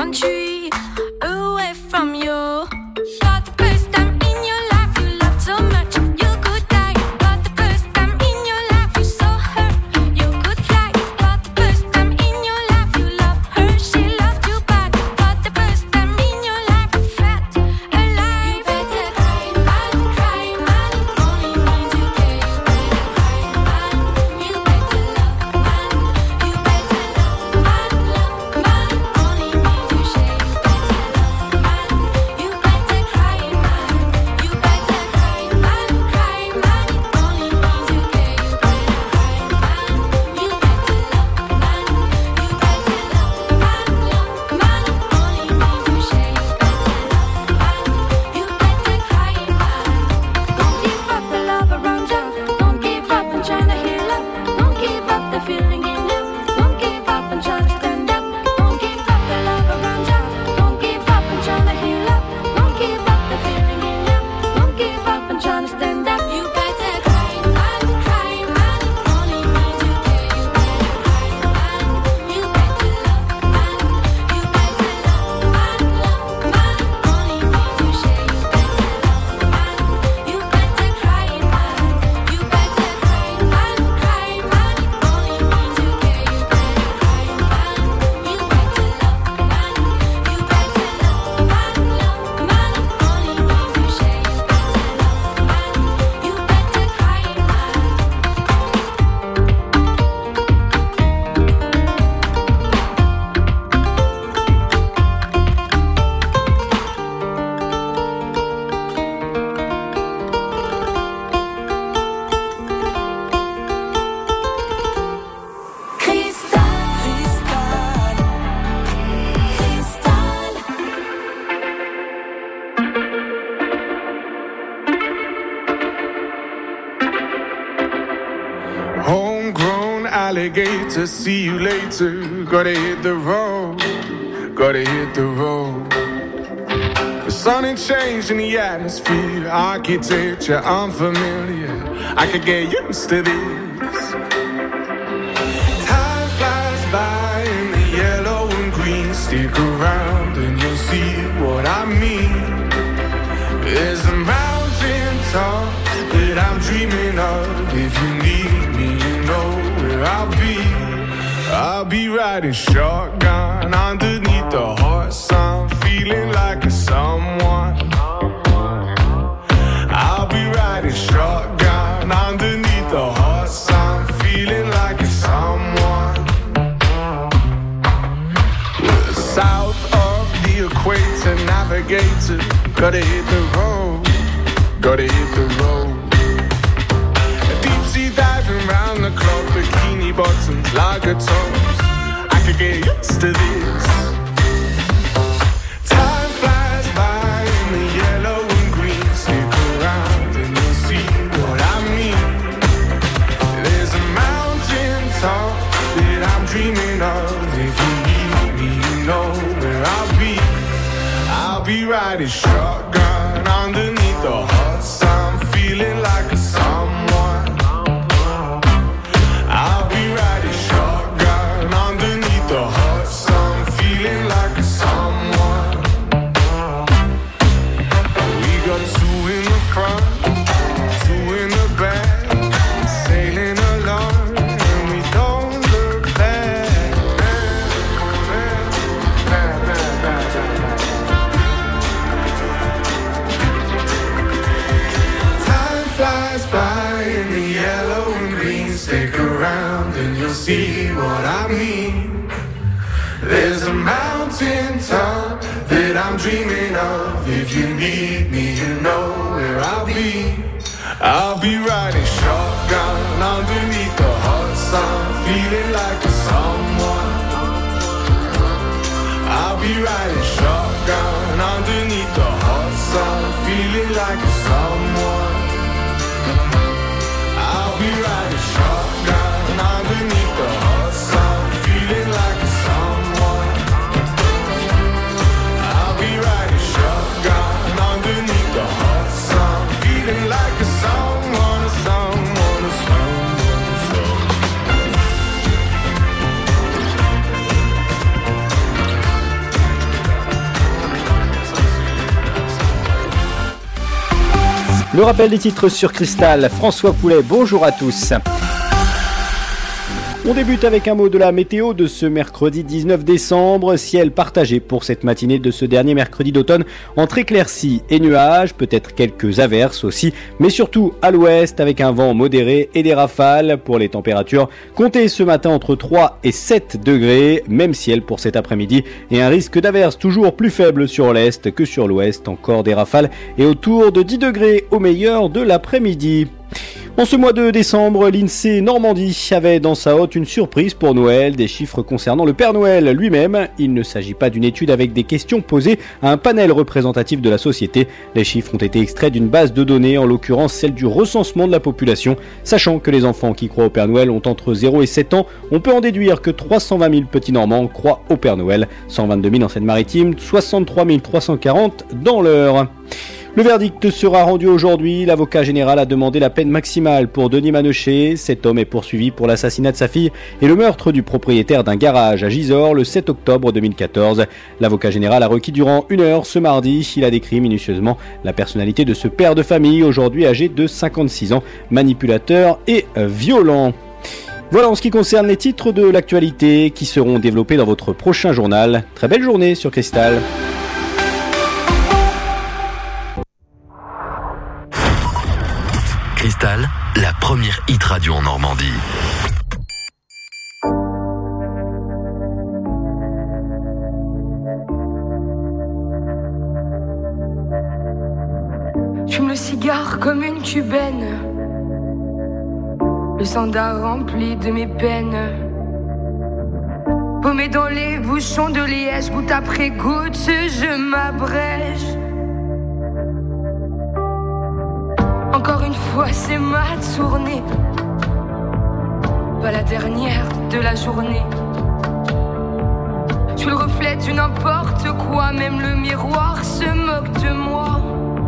Speaker 11: country, away from you. For the first time in your life, you loved so much, you could die. For the first time in your life, you saw her, you could fly. For the first time in your life, you loved her, she loved you back. For the first time in your life, you felt alive. You better cry, man, cry, man. It only means you care. You better cry, man. You better love, man. You better love, man, love, man. It only means you share. You better love, man. You better cry, man. You better cry, man, cry, man. It only means you care. You better cry, man. You better love, man. You better love, man, love, man. It only means you share. You better love, man. You better cry, man. Don't give up the love around you. Don't give up and trying to heal up. Don't give up the feeling in you. Don't give up and try to stand up. Don't give up the love around you. Don't give up and try to heal up. Don't give up the feeling in you. Don't give up and try to stand up. You better cry, man, cry, man. It only means you care. You better cry, man. You better love, man. You better love, man, love, man. It only means you share. You better love, man. You better cry, man. You better cry, man, cry, man. It only means you care. You better cry, man. You better love, man. You better love, man, love, man. It only means you share. You better love, man. You better cry, man. Cristal, cristal, cristal.
Speaker 6: Homegrown alligator, see you later. Gotta hit the road, gotta hit the road. The sun ain't changed in the atmosphere, architecture unfamiliar. I could get used to this. Time flies by in the yellow and green. Stick around and you'll see what I mean. There's a mountain top that I'm dreaming of. If you need me, you know where I'll be. I'll be riding shotgun underneath the hot sun, feeling like a someone. I'll be riding shotgun underneath the hot sun, feeling like a someone. We're south of the equator, navigator. Gotta hit the road, gotta hit the road. Deep sea diving round the clock, bikini bottoms, lager tops. I could get used to this. Time flies by in the yellow and green. Stick around and you'll see what I mean. There's a mountain top that I'm dreaming of. If you need me, you know where I'll be. I'll be riding shotgun underneath the hot sun, feeling like a someone. I'll be riding shotgun underneath the hot sun, feeling like a someone. We got two in the front, two in the back, sailing along, and we don't look back. Time flies by in the yellow and green. Stick around and you'll see what I mean. There's a mountain top that I'm dreaming of. If you need me, you know where I'll be. I'll be riding shotgun underneath the hot sun, feeling like a someone. I'll be riding shotgun underneath the hot sun, feeling like a someone. I'll be riding shotgun underneath the hot sun, feeling like a someone. I'll be riding shotgun underneath the hot sun, feeling like a someone, a someone, a someone, a someone.
Speaker 1: Le rappel des titres sur Cristal, François Poulet, bonjour à tous. On débute avec un mot de la météo de ce mercredi dix-neuf décembre. Ciel partagé pour cette matinée de ce dernier mercredi d'automne entre éclaircies et nuages, peut-être quelques averses aussi, mais surtout à l'ouest avec un vent modéré et des rafales. Pour les températures, comptez ce matin entre trois et sept degrés, même ciel pour cet après-midi et un risque d'averses toujours plus faible sur l'est que sur l'ouest, encore des rafales et autour de dix degrés au meilleur de l'après-midi. En ce mois de décembre, l'INSEE Normandie avait dans sa hotte une surprise pour Noël, des chiffres concernant le Père Noël lui-même. Il ne s'agit pas d'une étude avec des questions posées à un panel représentatif de la société. Les chiffres ont été extraits d'une base de données, en l'occurrence celle du recensement de la population. Sachant que les enfants qui croient au Père Noël ont entre zéro et sept ans, on peut en déduire que trois cent vingt mille petits Normands croient au Père Noël, cent vingt-deux mille en Seine-Maritime, soixante-trois mille trois cent quarante dans l'Eure. Le verdict sera rendu aujourd'hui. L'avocat général a demandé la peine maximale pour Denis Manochet. Cet homme est poursuivi pour l'assassinat de sa fille et le meurtre du propriétaire d'un garage à Gisors le sept octobre deux mille quatorze. L'avocat général a requis durant une heure ce mardi. Il a décrit minutieusement la personnalité de ce père de famille, aujourd'hui âgé de cinquante-six ans, manipulateur et violent. Voilà en ce qui concerne les titres de l'actualité qui seront développés dans votre prochain journal. Très belle journée sur Cristal.
Speaker 13: Cristal, la première hit radio en Normandie.
Speaker 14: J'fume le cigare comme une cubaine, le sandar rempli de mes peines. Paumé dans les bouchons de liège, goutte après goutte, je m'abrège. Encore une fois, c'est ma tournée, pas la dernière de la journée. Je suis le reflet du n'importe quoi, même le miroir se moque de moi.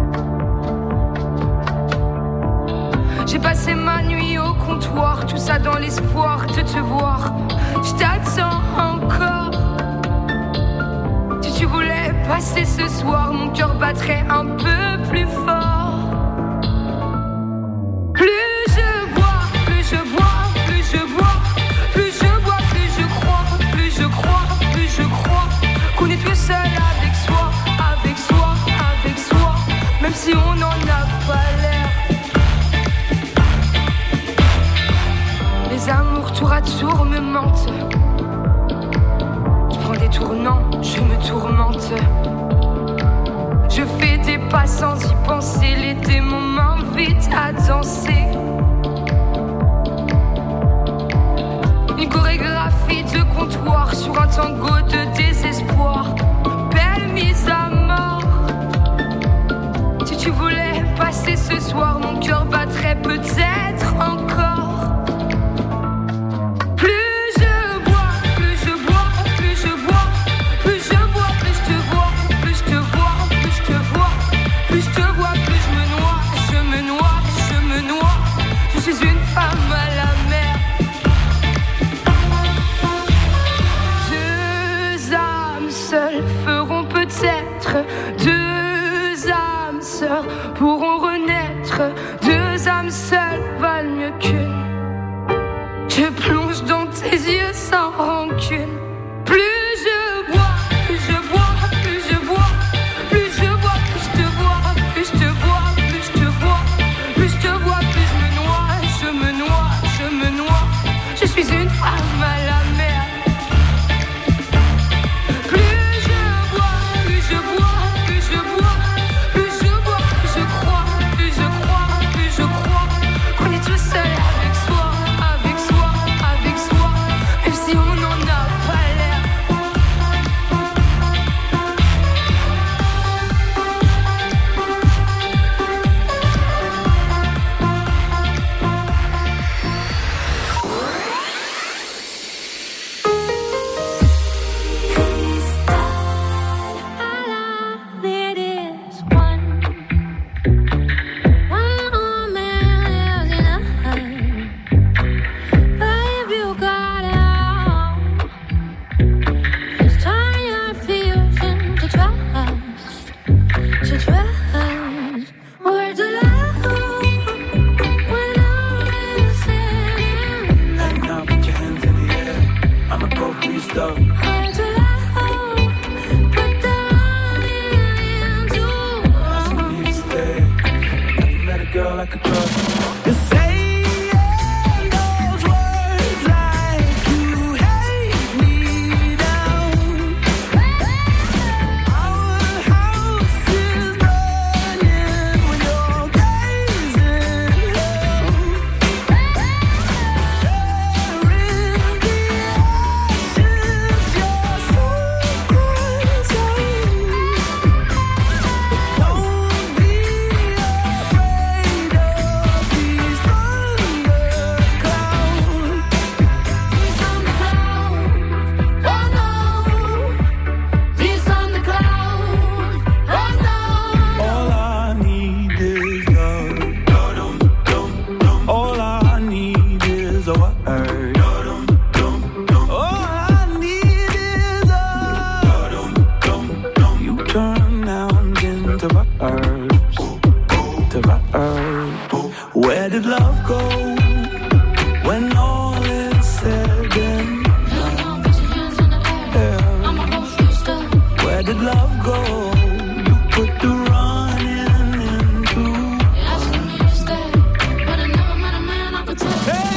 Speaker 14: J'ai passé ma nuit au comptoir, tout ça dans l'espoir de te voir. Je t'attends encore. Si tu voulais passer ce soir, mon cœur battrait un peu plus fort. Si on n'en a pas l'air, les amours tour à tour me mentent. Je prends des tournants, je me tourmente. Je fais des pas sans y penser. Les démons m'invitent à danser. Une chorégraphie de comptoir sur un tango de désespoir. Belle mise à mort. Si tu voulais passer ce soir, mon cœur battrait peut-être encore. Plus je bois, plus je bois, plus je bois, plus je bois, plus je te vois, plus je te vois, plus je te vois, plus je te vois, plus je me noie, je me noie, je me noie. Je suis une femme à la mer. Deux âmes seules feront peut-être deux âmes sœurs pourront renaître. Deux âmes seules valent mieux qu'une. Je plonge dans tes yeux sans rancune. Plus je bois, plus je bois, plus je bois, plus je bois, plus je te vois, plus je te vois, plus je te vois, plus je te vois, plus je me noie, je me noie, je me noie. Je suis une femme à la mer. Plus je bois, plus je bois, plus je bois, plus je bois, plus je crois, plus je crois, plus je crois qu'on est tout seul avec soi, avec soi, avec soi, même si on n'en a pas.
Speaker 15: did love go? You put the running into. Asking me to stay, but I never met a man I could tell. Hey!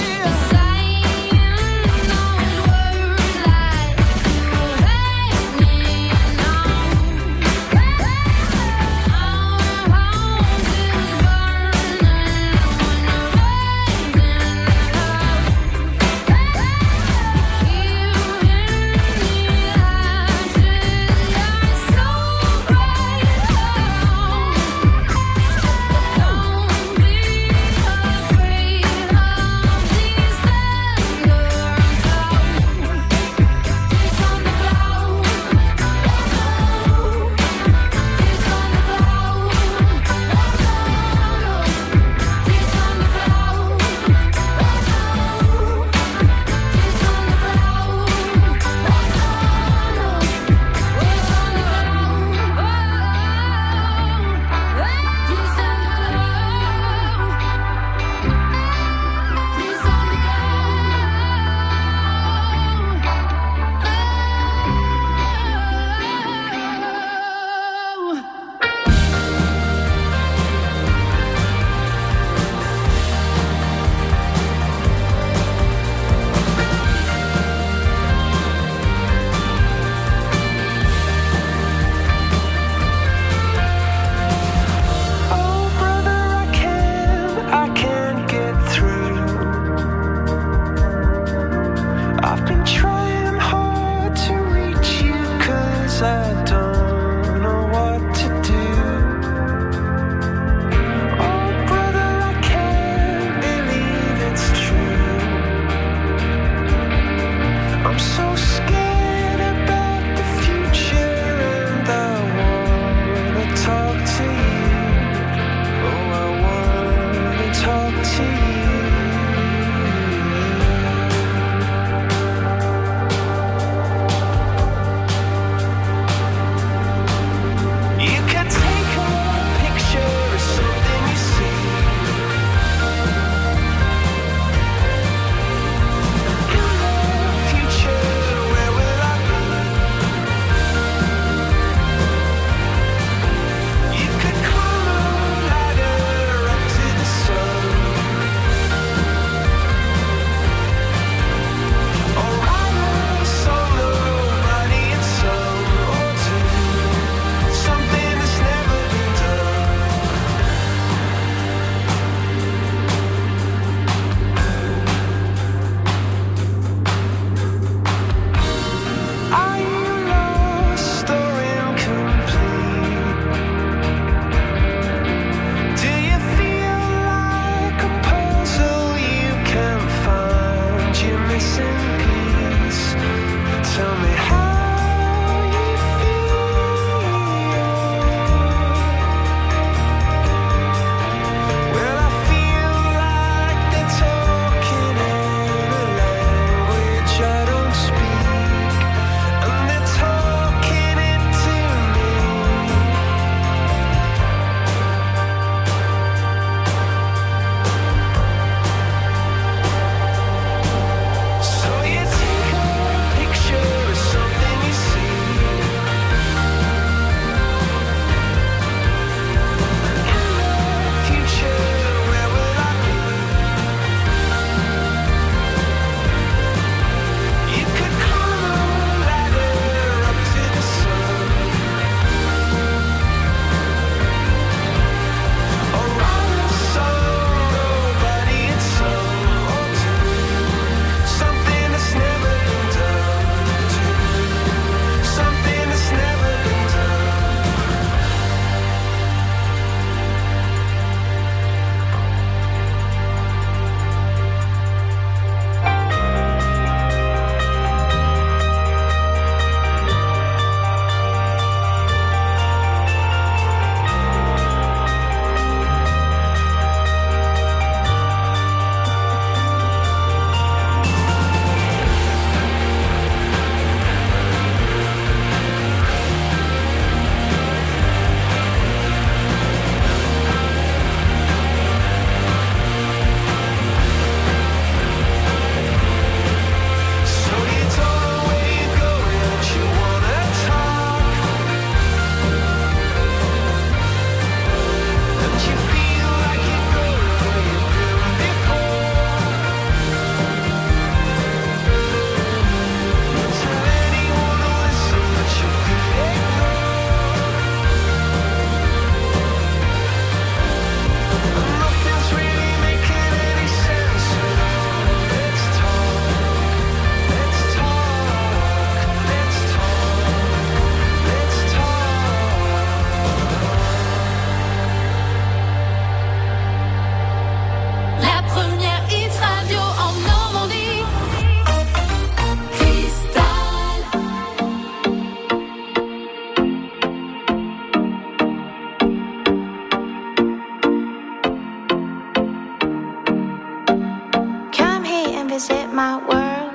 Speaker 16: visit my world.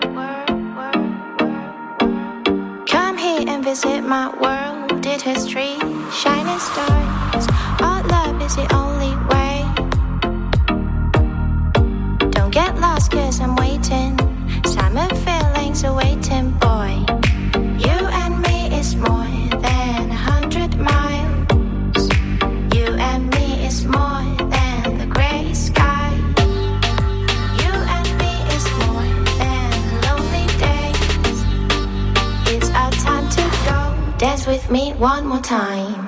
Speaker 16: Come here and visit my world. Did history, shining stars. Our love is the only way. Don't get lost cause I'm waiting. Summer feelings are waiting, boy. You and me is more than a hundred miles. You and me is more than the grey sky. You and me is more than lonely days. It's our time to go. Dance with me one more time.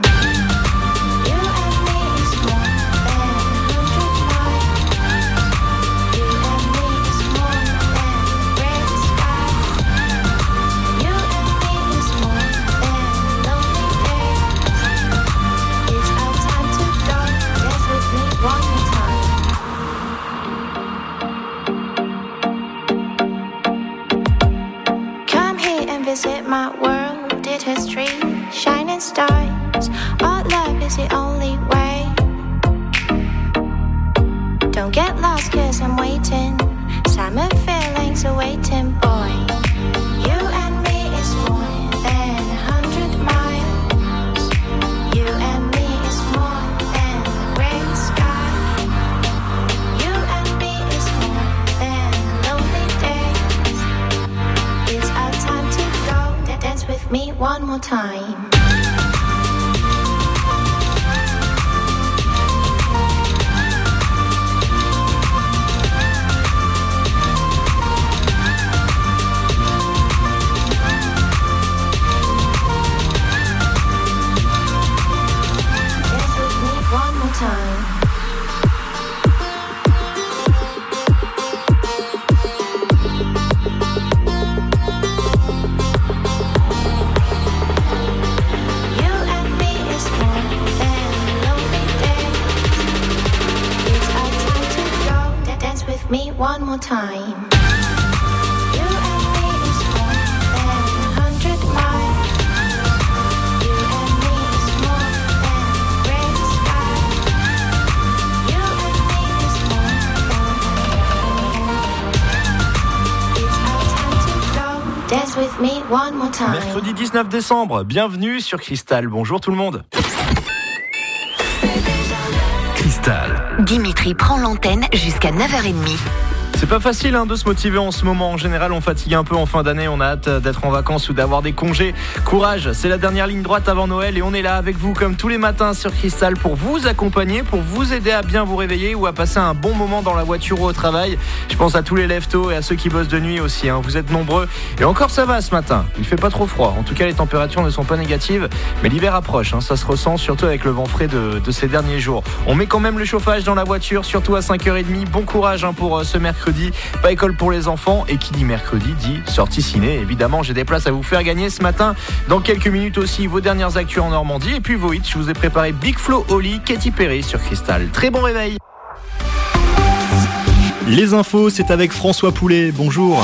Speaker 16: Visit my world, did history, shining stars. Our love is the only way. Don't get lost cause I'm waiting. Summer feelings are waiting, boy. You and me is more than a hundred miles. You and me is more than the grey sky. You and me is more than lonely days. It's our time to dance with me one more time. Dance with me one more time. Me one more time. You and me is more than a hundred miles. You and me is more than the grey sky. You and me is more than. It's our time to go. Dance with me one more time.
Speaker 12: Mercredi dix-neuf décembre, bienvenue sur Cristal. Bonjour tout le monde.
Speaker 13: Cristal.
Speaker 8: Dimitri prend l'antenne jusqu'à neuf heures trente.
Speaker 12: C'est pas facile hein, de se motiver en ce moment. En général, on fatigue un peu en fin d'année. On a hâte d'être en vacances ou d'avoir des congés. Courage, c'est la dernière ligne droite avant Noël et on est là avec vous comme tous les matins sur Cristal pour vous accompagner, pour vous aider à bien vous réveiller ou à passer un bon moment dans la voiture ou au travail. Je pense à tous les lève-tôt et à ceux qui bossent de nuit aussi. Hein. Vous êtes nombreux et encore ça va ce matin. Il fait pas trop froid. En tout cas, les températures ne sont pas négatives, mais l'hiver approche. Hein. Ça se ressent surtout avec le vent frais de, de ces derniers jours. On met quand même le chauffage dans la voiture, surtout à cinq heures trente. Bon courage hein, pour euh, ce mercredi. Pas école pour les enfants et qui dit mercredi dit sortie ciné. Évidemment, j'ai des places à vous faire gagner ce matin. Dans quelques minutes aussi, vos dernières actus en Normandie et puis vos hits. Je vous ai préparé Big Flo, Oli, Katy Perry sur Cristal. Très bon réveil. Les infos, c'est avec François Poulet. Bonjour.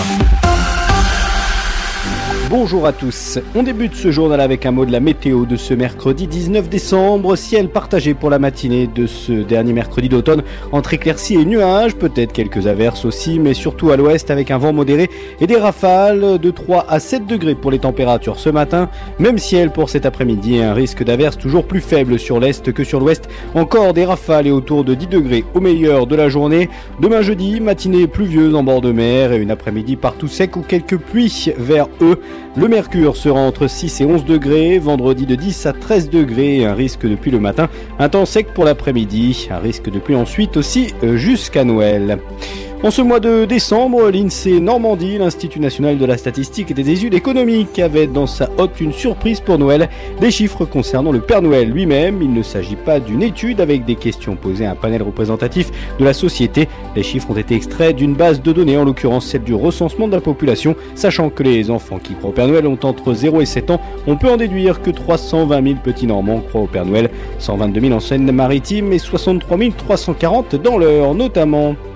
Speaker 1: Bonjour à tous. On débute ce journal avec un mot de la météo de ce mercredi dix-neuf décembre. Ciel partagé pour la matinée de ce dernier mercredi d'automne entre éclaircies et nuages, peut-être quelques averses aussi, mais surtout à l'ouest avec un vent modéré et des rafales de trois à sept degrés pour les températures ce matin. Même ciel pour cet après-midi, un risque d'averses toujours plus faible sur l'est que sur l'ouest. Encore des rafales et autour de dix degrés au meilleur de la journée. Demain jeudi, matinée pluvieuse en bord de mer et une après-midi partout sec ou quelques pluies vers eux. Le mercure sera entre six et onze degrés, vendredi de dix à treize degrés, un risque de pluie le matin, un temps sec pour l'après-midi, un risque de pluie ensuite aussi jusqu'à Noël. En ce mois de décembre, l'INSEE Normandie, l'Institut National de la Statistique et des Études Économiques, avait dans sa hotte une surprise pour Noël, des chiffres concernant le Père Noël lui-même. Il ne s'agit pas d'une étude avec des questions posées à un panel représentatif de la société. Les chiffres ont été extraits d'une base de données, en l'occurrence celle du recensement de la population. Sachant que les enfants qui croient au Père Noël ont entre zéro et sept ans, on peut en déduire que trois cent vingt mille petits Normands croient au Père Noël, cent vingt-deux mille en Seine-Maritime et soixante-trois mille trois cent quarante dans l'Eure notamment.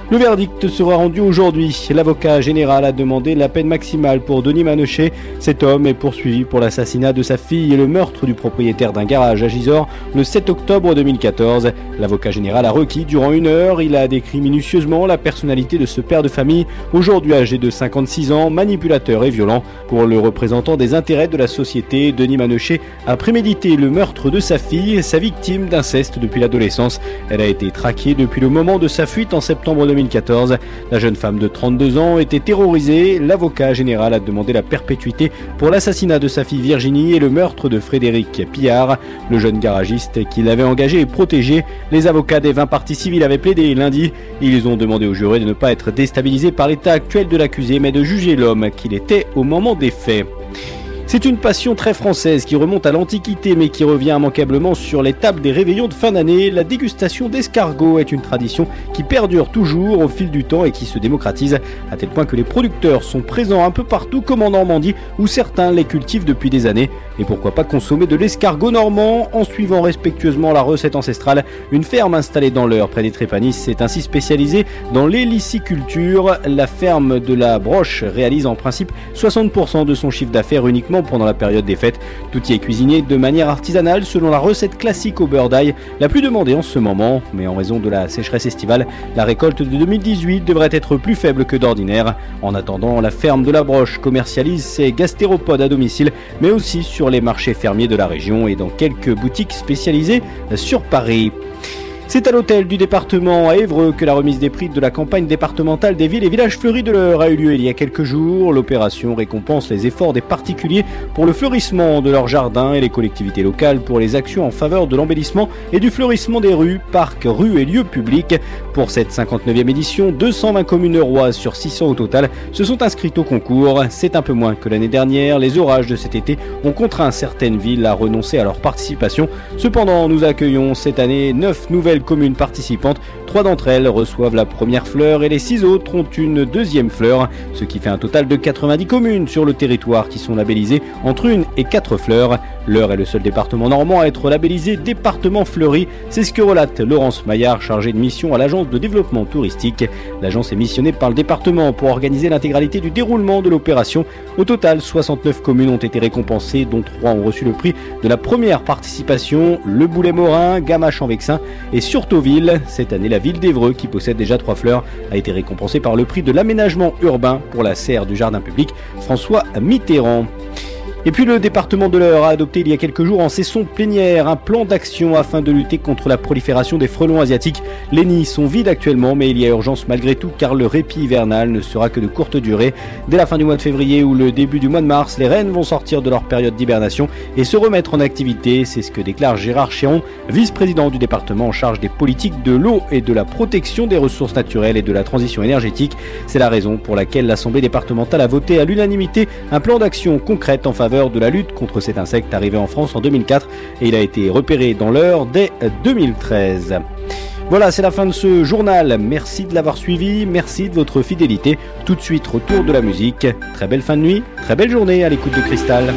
Speaker 1: Le verdict sera rendu aujourd'hui. L'avocat général a demandé la peine maximale pour Denis Manochet. Cet homme est poursuivi pour l'assassinat de sa fille et le meurtre du propriétaire d'un garage à Gisors le sept octobre deux mille quatorze. L'avocat général a requis durant une heure. Il a décrit minutieusement la personnalité de ce père de famille, aujourd'hui âgé de cinquante-six ans, manipulateur et violent. Pour le représentant des intérêts de la société, Denis Manochet a prémédité le meurtre de sa fille, sa victime d'inceste depuis l'adolescence. Elle a été traquée depuis le moment de sa fuite en septembre deux mille quatorze. La jeune femme de trente-deux ans était terrorisée. L'avocat général a demandé la perpétuité pour l'assassinat de sa fille Virginie et le meurtre de Frédéric Pillard, le jeune garagiste qui l'avait engagé et protégé. Les avocats des vingt parties civiles avaient plaidé lundi. Ils ont demandé aux jurés de ne pas être déstabilisés par l'état actuel de l'accusé, mais de juger l'homme qu'il était au moment des faits. C'est une passion très française qui remonte à l'Antiquité mais qui revient immanquablement sur les tables des réveillons de fin d'année. La dégustation d'escargots est une tradition qui perdure toujours au fil du temps et qui se démocratise à tel point que les producteurs sont présents un peu partout comme en Normandie où certains les cultivent depuis des années. Et pourquoi pas consommer de l'escargot normand en suivant respectueusement la recette ancestrale. Une ferme installée dans l'Eure près des Trépanis s'est ainsi spécialisée dans l'héliciculture. La ferme de la Broche réalise en principe soixante pour cent de son chiffre d'affaires uniquement pendant la période des fêtes. Tout y est cuisiné de manière artisanale selon la recette classique au beurre d'ail, la plus demandée en ce moment. Mais en raison de la sécheresse estivale, la récolte de deux mille dix-huit devrait être plus faible que d'ordinaire. En attendant, la ferme de la Broche commercialise ses gastéropodes à domicile, mais aussi sur les marchés fermiers de la région et dans quelques boutiques spécialisées sur Paris. C'est à l'hôtel du département à Évreux que la remise des prix de la campagne départementale des villes et villages fleuris de l'Eure a eu lieu il y a quelques jours. L'opération récompense les efforts des particuliers pour le fleurissement de leurs jardins et les collectivités locales pour les actions en faveur de l'embellissement et du fleurissement des rues, parcs, rues et lieux publics. Pour cette cinquante-neuvième édition, deux cent vingt communes euroises sur six cents au total se sont inscrites au concours. C'est un peu moins que l'année dernière. Les orages de cet été ont contraint certaines villes à renoncer à leur participation. Cependant, nous accueillons cette année neuf nouvelles communes participantes. Trois d'entre elles reçoivent la première fleur et les six autres ont une deuxième fleur, ce qui fait un total de quatre-vingt-dix communes sur le territoire qui sont labellisées entre une et quatre fleurs. L'Eure est le seul département normand à être labellisé département fleuri. C'est ce que relate Laurence Maillard, chargée de mission à l'agence de développement touristique. L'agence est missionnée par le département pour organiser l'intégralité du déroulement de l'opération. Au total, soixante-neuf communes ont été récompensées, dont trois ont reçu le prix de la première participation, Le Boulay-Morin, Gamache-en-Vexin et Surtauville. Cette année, la ville d'Évreux, qui possède déjà trois fleurs, a été récompensée par le prix de l'aménagement urbain pour la serre du jardin public François Mitterrand. Et puis le département de l'Eure a adopté il y a quelques jours en session plénière un plan d'action afin de lutter contre la prolifération des frelons asiatiques. Les nids sont vides actuellement, mais il y a urgence malgré tout car le répit hivernal ne sera que de courte durée. Dès la fin du mois de février ou le début du mois de mars, les rennes vont sortir de leur période d'hibernation et se remettre en activité. C'est ce que déclare Gérard Chéron, vice-président du département en charge des politiques de l'eau et de la protection des ressources naturelles et de la transition énergétique. C'est la raison pour laquelle l'Assemblée départementale a voté à l'unanimité un plan d'action concrète en faveur de la lutte contre cet insecte arrivé en France en deux mille quatre et il a été repéré dans l'Eure dès deux mille treize. Voilà, c'est la fin de ce journal. Merci de l'avoir suivi, merci de votre fidélité. Tout de suite, retour de la musique. Très belle fin de nuit, très belle journée à l'écoute de Cristal.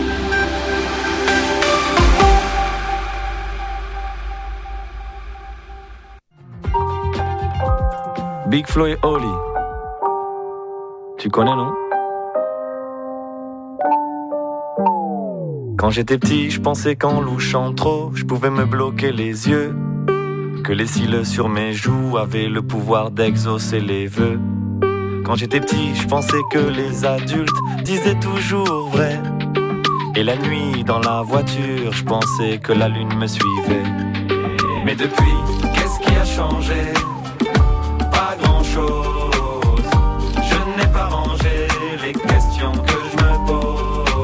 Speaker 17: Big Flo et Oli. Tu connais, non? Quand j'étais petit, je pensais qu'en louchant trop, je pouvais me bloquer les yeux. Que les cils sur mes joues avaient le pouvoir d'exaucer les vœux. Quand j'étais petit, je pensais que les adultes disaient toujours vrai. Et la nuit, dans la voiture, je pensais que la lune me suivait. Mais depuis, qu'est-ce qui a changé? Pas grand-chose. Je n'ai pas rangé les questions que je me pose.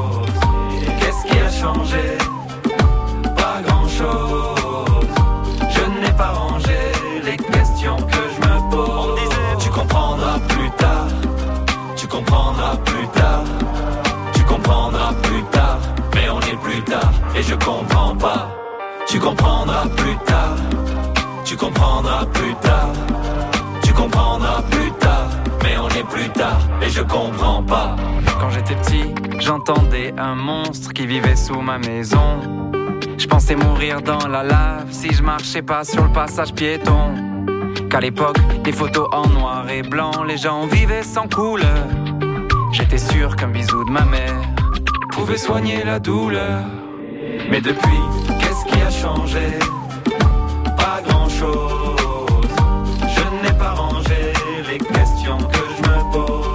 Speaker 17: Changé, pas grand chose. Je n'ai pas rangé les questions que je me pose. On me disait tu comprendras plus tard, tu comprendras plus tard, tu comprendras plus tard. Mais on est plus tard et je comprends pas. Tu comprendras plus tard, tu comprendras plus tard, tu comprendras plus tard. Mais on est plus tard et je comprends pas.
Speaker 10: Quand j'étais petit, j'entendais un monstre qui vivait sous ma maison. Je pensais mourir dans la lave si je marchais pas sur le passage piéton. Qu'à l'époque, des photos en noir et blanc, les gens vivaient sans couleur. J'étais sûr qu'un bisou de ma mère pouvait soigner la douleur. Mais depuis, qu'est-ce qui a changé? Pas grand-chose. Je n'ai pas rangé les questions que je me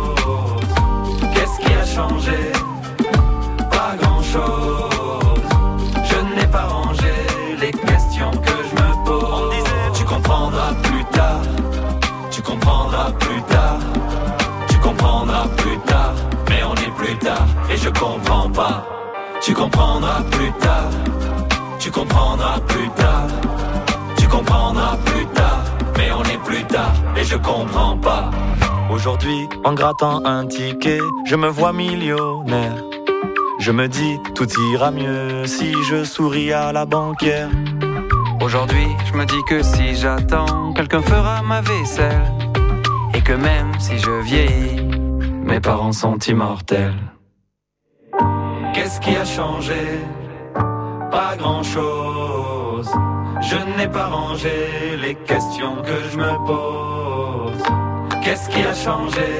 Speaker 10: pose. Qu'est-ce qui a changé? Pas grand-chose. Je n'ai pas rangé les questions que je me pose. On disait, tu comprendras plus tard. Tu comprendras plus tard. Tu comprendras plus tard. Mais on est plus tard et je comprends pas. Tu comprendras plus tard. Tu comprendras plus tard. Tu comprendras plus tard. Mais on est plus tard et je comprends pas.
Speaker 17: Aujourd'hui, en grattant un ticket, je me vois millionnaire. Je me dis, tout ira mieux si je souris à la banquière.
Speaker 10: Aujourd'hui, je me dis que si j'attends, quelqu'un fera ma vaisselle. Et que même si je vieillis, mes parents sont immortels.
Speaker 17: Qu'est-ce qui a changé? Pas grand-chose. Je n'ai pas rangé les questions que je me pose. Qu'est-ce qui a changé?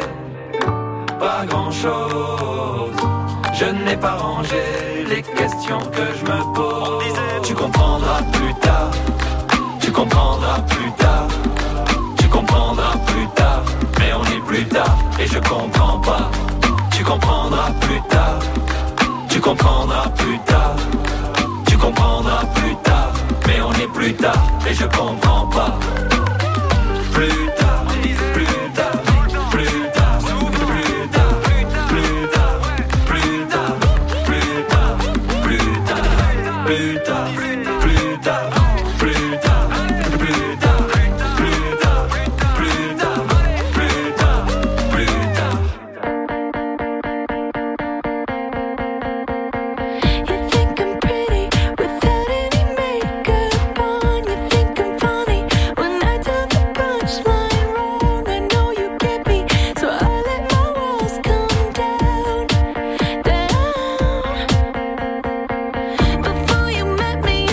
Speaker 17: Pas grand-chose. Je n'ai pas rangé les questions que je me pose. On disait, tu comprendras plus tard. Tu comprendras plus tard. Tu comprendras plus tard. Mais on est plus tard et je comprends pas. Tu comprendras plus tard. Tu comprendras plus tard. Tu comprendras plus tard. Mais on est plus tard et je comprends pas. Plus tard, plus tard, plus tard, plus tard, plus tard, plus tard, plus tard, plus tard, plus tard, plus tard, plus tard, plus tard, plus tard, plus tard, plus tard, plus tard.
Speaker 11: You think I'm pretty without any makeup on. You think I'm funny when I tell the punchline wrong. I know you get me, so I let my walls come down, down. Before you met me,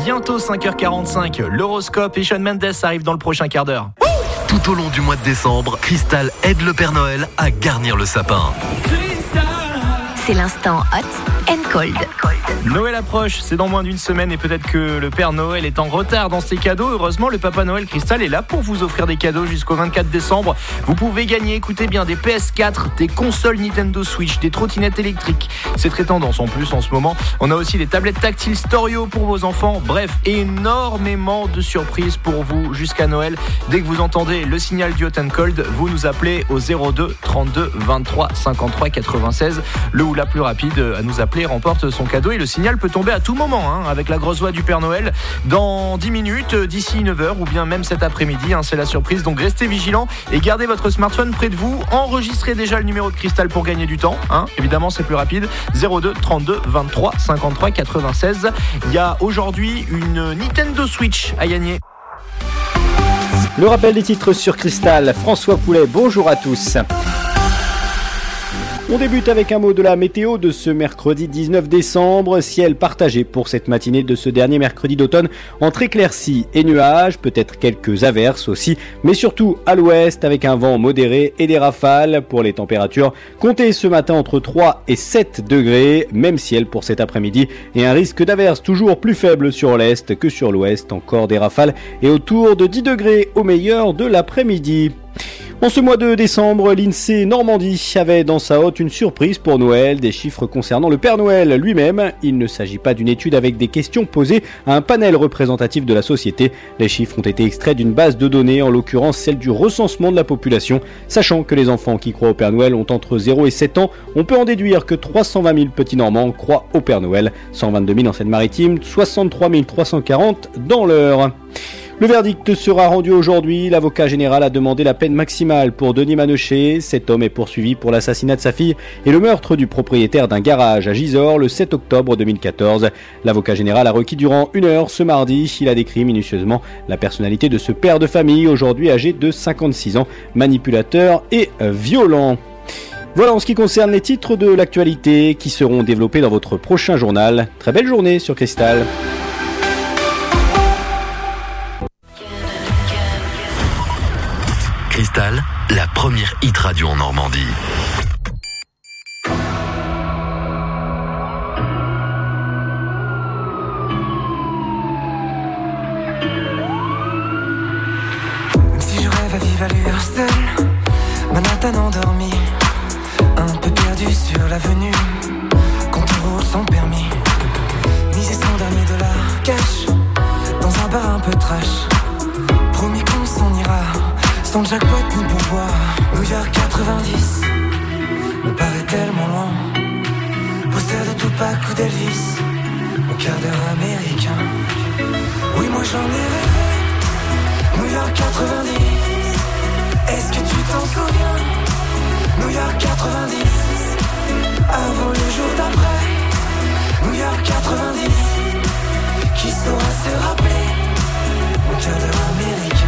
Speaker 12: bientôt cinq heures quarante-cinq. L'horoscope et Shawn Mendes arrive dans le prochain quart d'heure.
Speaker 13: Tout au long du mois de décembre, Cristal aide le Père Noël à garnir le sapin.
Speaker 8: C'est l'instant hot and cold.
Speaker 12: Noël approche, c'est dans moins d'une semaine et peut-être que le Père Noël est en retard dans ses cadeaux. Heureusement, le Papa Noël Cristal est là pour vous offrir des cadeaux jusqu'au vingt-quatre décembre. Vous pouvez gagner, écoutez bien, des P S quatre, des consoles Nintendo Switch, des trottinettes électriques. C'est très tendance en plus en ce moment. On a aussi des tablettes tactiles Storio pour vos enfants. Bref, énormément de surprises pour vous jusqu'à Noël. Dès que vous entendez le signal du Hot and Cold, vous nous appelez au zéro deux trente-deux vingt-trois cinquante-trois quatre-vingt-seize. Le ou la plus rapide à nous appeler remporte son cadeau et le signal peut tomber à tout moment hein, avec la grosse voix du Père Noël dans dix minutes, d'ici neuf heures ou bien même cet après-midi, hein, c'est la surprise. Donc restez vigilants et gardez votre smartphone près de vous. Enregistrez déjà le numéro de Cristal pour gagner du temps, hein. Évidemment c'est plus rapide, zéro deux trente-deux vingt-trois cinquante-trois quatre-vingt-seize. Il y a aujourd'hui une Nintendo Switch à gagner.
Speaker 1: Le rappel des titres sur Cristal, François Poulet, bonjour à tous. On débute avec un mot de la météo de ce mercredi dix-neuf décembre. Ciel partagé pour cette matinée de ce dernier mercredi d'automne entre éclaircies et nuages, peut-être quelques averses aussi, mais surtout à l'ouest avec un vent modéré et des rafales. Pour les températures, comptez ce matin entre trois et sept degrés, même ciel pour cet après-midi et un risque d'averses toujours plus faible sur l'est que sur l'ouest, encore des rafales et autour de dix degrés au meilleur de l'après-midi. En ce mois de décembre, l'INSEE Normandie avait dans sa hotte une surprise pour Noël, des chiffres concernant le Père Noël lui-même. Il ne s'agit pas d'une étude avec des questions posées à un panel représentatif de la société. Les chiffres ont été extraits d'une base de données, en l'occurrence celle du recensement de la population. Sachant que les enfants qui croient au Père Noël ont entre zéro et sept ans, on peut en déduire que trois cent vingt mille petits Normands croient au Père Noël, cent vingt-deux mille en Seine-Maritime, soixante-trois mille trois cent quarante dans l'Eure. Le verdict sera rendu aujourd'hui. L'avocat général a demandé la peine maximale pour Denis Manochet. Cet homme est poursuivi pour l'assassinat de sa fille et le meurtre du propriétaire d'un garage à Gisors le sept octobre deux mille quatorze. L'avocat général a requis durant une heure ce mardi. Il a décrit minutieusement la personnalité de ce père de famille, aujourd'hui âgé de cinquante-six ans, manipulateur et violent. Voilà en ce qui concerne les titres de l'actualité qui seront développés dans votre prochain journal. Très belle journée sur Cristal.
Speaker 13: Cristal, la première hit radio en Normandie.
Speaker 6: Même si je rêve à vive allure seul, Manhattan endormi, un peu perdu sur l'avenue, contrôle son permis, miser son dernier dollar cash dans un bar un peu trash, promis qu'on s'en ira. Sans jackpot ni pouvoir, New York quatre-vingt-dix me paraît tellement loin. Poster de Tupac ou d'Elvis, au quart d'heure américain. Oui, moi j'en ai rêvé, New York quatre-vingt-dix. Est-ce que tu t'en souviens? New York quatre-vingt-dix, avant le jour d'après. New York quatre-vingt-dix, qui saura se rappeler, au quart d'heure américain.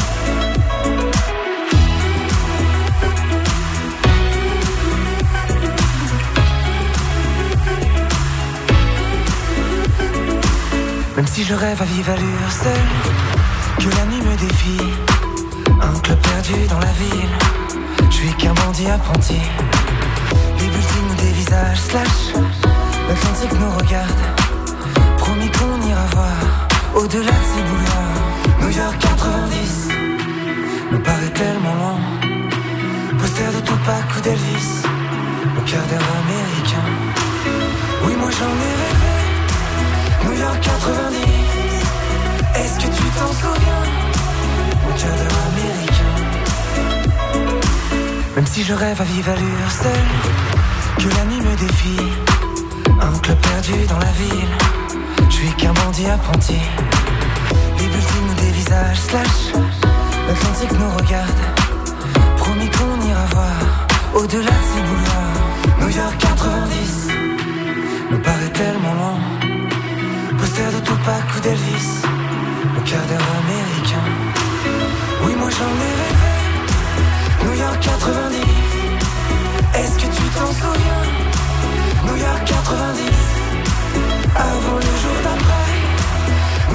Speaker 6: Même si je rêve à vive allure seul, que la nuit me défie, un club perdu dans la ville, je suis qu'un bandit apprenti. Les buildings des visages slash, l'Atlantique nous regarde, promis qu'on ira voir, au-delà de ces boulevards. New York quatre-vingt-dix me paraît tellement loin, poster de Tupac ou d'Elvis, au quart d'heure américain. Oui, moi j'en ai rêvé, New York quatre-vingt-dix. Est-ce que tu t'en souviens? Au quart d'heure américain. Même si je rêve à vive allure seul, que la nuit me défie, un club perdu dans la ville, je suis qu'un bandit apprenti. Les buildings des visages slash, l'Atlantique nous regarde, promis qu'on ira voir, au-delà de ces boulevards. New York quatre-vingt-dix me paraît tellement loin, poster de Tupac ou d'Elvis, au quart d'heure américain. Oui, moi j'en ai rêvé, New York quatre-vingt-dix. Est-ce que tu t'en souviens? New York quatre-vingt-dix, avant le jour d'après.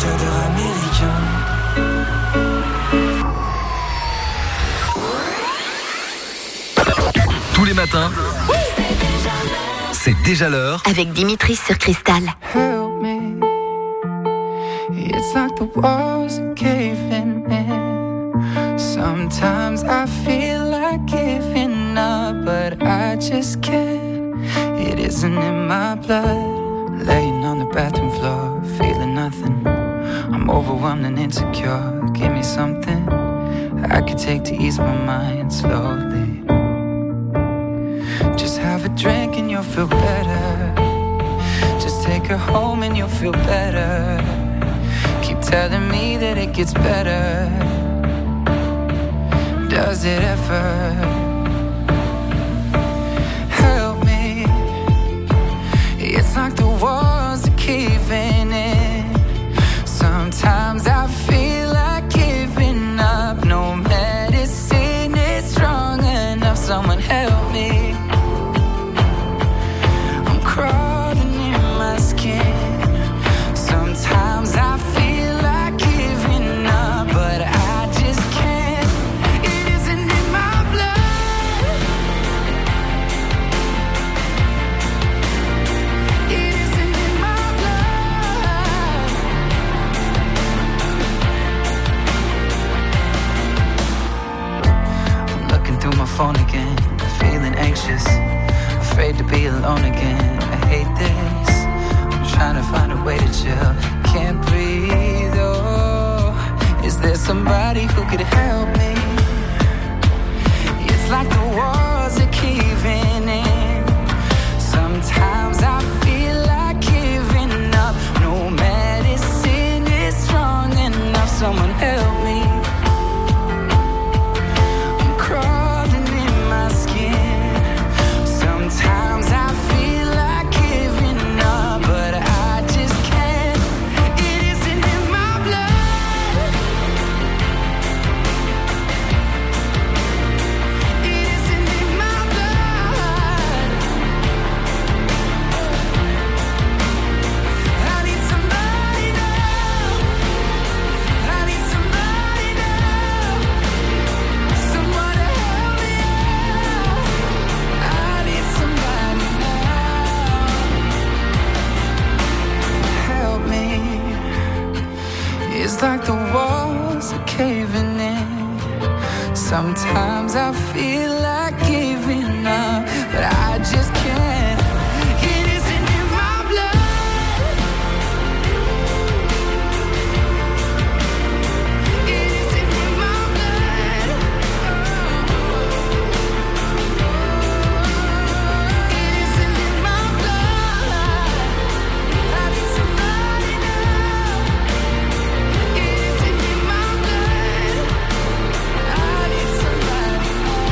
Speaker 6: cascadeur américain.
Speaker 13: Tous les matins, c'est déjà l'heure.
Speaker 8: Avec Dimitri sur Cristal.
Speaker 9: Help me. It's like the walls are caving in. Sometimes I feel like giving up, but I just can't. It isn't in my blood. Laying on the bathroom floor, feeling nothing. I'm overwhelmed and insecure. Give me something I could take to ease my mind slowly. Just have a drink and you'll feel better. Just take her home and you'll feel better. Keep telling me that it gets better. Does it ever? Help me. It's like the walls are caving in. Sometimes I feel like giving up. No medicine is strong enough. Someone help me. I'm crawling in my skin. Sometimes I feel like giving up, but I just can't. It isn't in my blood. It isn't in my blood. I'm looking through my phone again, feeling anxious, afraid to be alone again. I hate this. I'm trying to find a way to chill. Can't breathe. Oh, is there somebody who could help me? It's like the walls are caving in. Sometimes I feel like giving up. No medicine is strong enough. Someone help me. I'm crawling in my skin. Sometimes I feel like giving up, but I just can't. It isn't in my blood. It isn't in my blood. I need somebody now. I need somebody now. Someone to help me out. I need somebody now. Help me. It's like the walls are caving in. Sometimes I feel like giving up, but I just can't. It isn't in my blood. It isn't in my blood. It isn't in my blood. I need somebody now. It isn't in my blood. I need somebody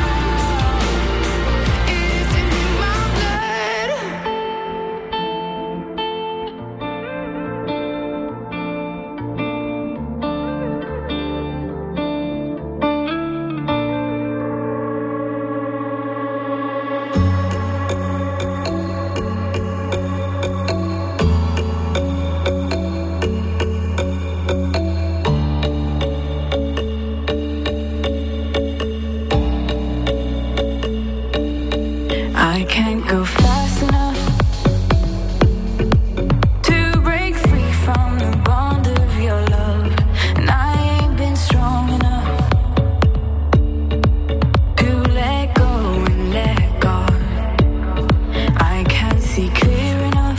Speaker 9: now. It isn't in my blood. I can't go fast enough to break free from the bond of your love, and I ain't been strong enough to let go and let God. I can't see clear enough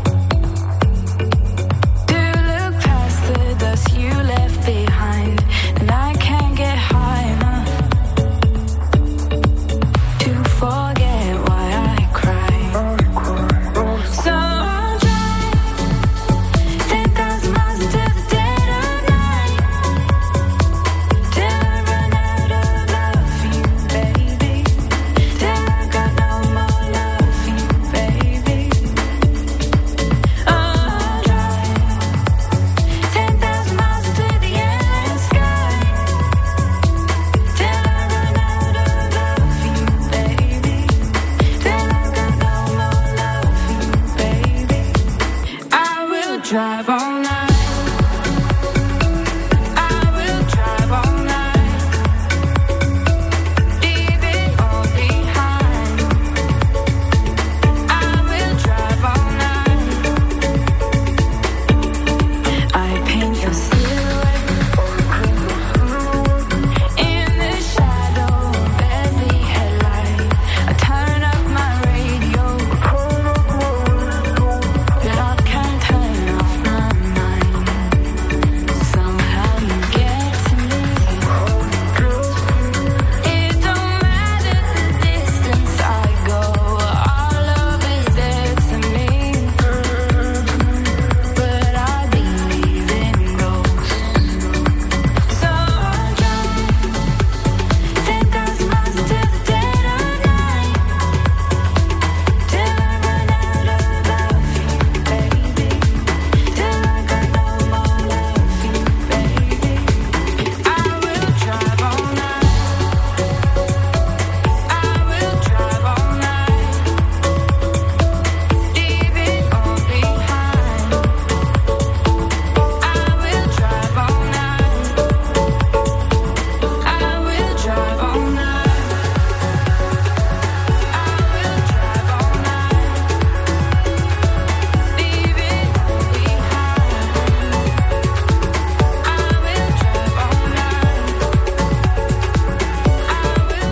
Speaker 9: to look past the dust you left behind, and I can't get high enough to forget why I cried.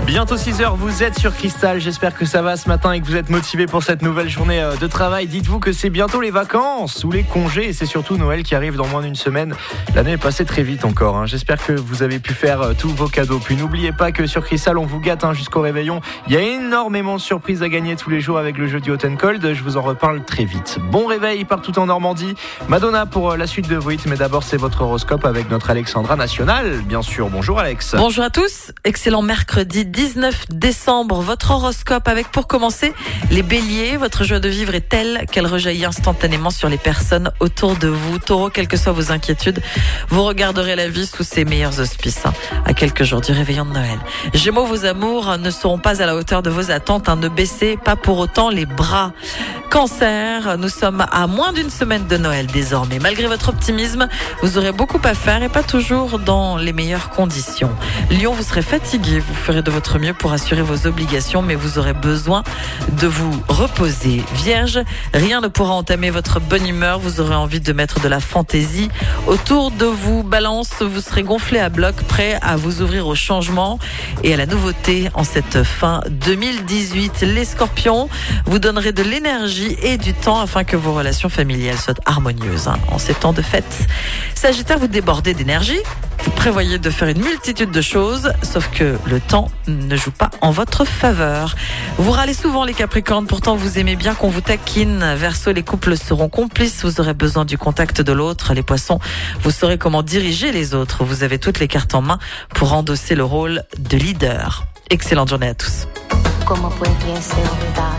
Speaker 12: Bientôt six heures, vous êtes sur Cristal. J'espère que ça va ce matin et que vous êtes motivés pour cette nouvelle journée de travail. Dites-vous que c'est bientôt les vacances ou les congés et c'est surtout Noël qui arrive dans moins d'une semaine. L'année est passée très vite encore. Hein. J'espère que vous avez pu faire tous vos cadeaux. Puis n'oubliez pas que sur Cristal, on vous gâte hein, jusqu'au réveillon. Il y a énormément de surprises à gagner tous les jours avec le jeu du Hot and Cold. Je vous en reparle très vite. Bon réveil partout en Normandie. Madonna pour la suite de vos hits. Mais d'abord, c'est votre horoscope avec notre Alexandra Nationale. Bien sûr. Bonjour Alex.
Speaker 18: Bonjour à tous. Excellent mercredi dix-neuf décembre. Votre horoscope avec pour commencer les béliers. Votre joie de vivre est telle qu'elle rejaillit instantanément sur les personnes autour de vous. Taureau, quelles que soient vos inquiétudes, vous regarderez la vie sous ses meilleurs auspices. Hein, à quelques jours du réveillon de Noël. Gémeaux, vos amours ne seront pas à la hauteur de vos attentes. Hein, ne baissez pas pour autant les bras. Cancer, nous sommes à moins d'une semaine de Noël désormais. Malgré votre optimisme, vous aurez beaucoup à faire et pas toujours dans les meilleures conditions. Lion, vous serez fatigué, vous ferez de votre mieux pour assurer vos obligations, mais vous aurez besoin de vous reposer. Vierge, rien ne pourra entamer votre bonne humeur, vous aurez envie de mettre de la fantaisie autour de vous. Balance, vous serez gonflé à bloc, prêt à vous ouvrir au changement et à la nouveauté en cette fin deux mille dix-huit. Les Scorpions, vous donnerez de l'énergie et du temps afin que vos relations familiales soient harmonieuses hein, en ces temps de fête. Sagittaire, vous débordez d'énergie. Vous prévoyez de faire une multitude de choses, sauf que le temps ne joue pas en votre faveur. Vous râlez souvent les Capricornes, pourtant vous aimez bien qu'on vous taquine. Verseau, les couples seront complices, vous aurez besoin du contact de l'autre. Les Poissons, vous saurez comment diriger les autres. Vous avez toutes les cartes en main pour endosser le rôle de leader. Excellente journée à tous.
Speaker 16: ¿Cómo pudiese olvidar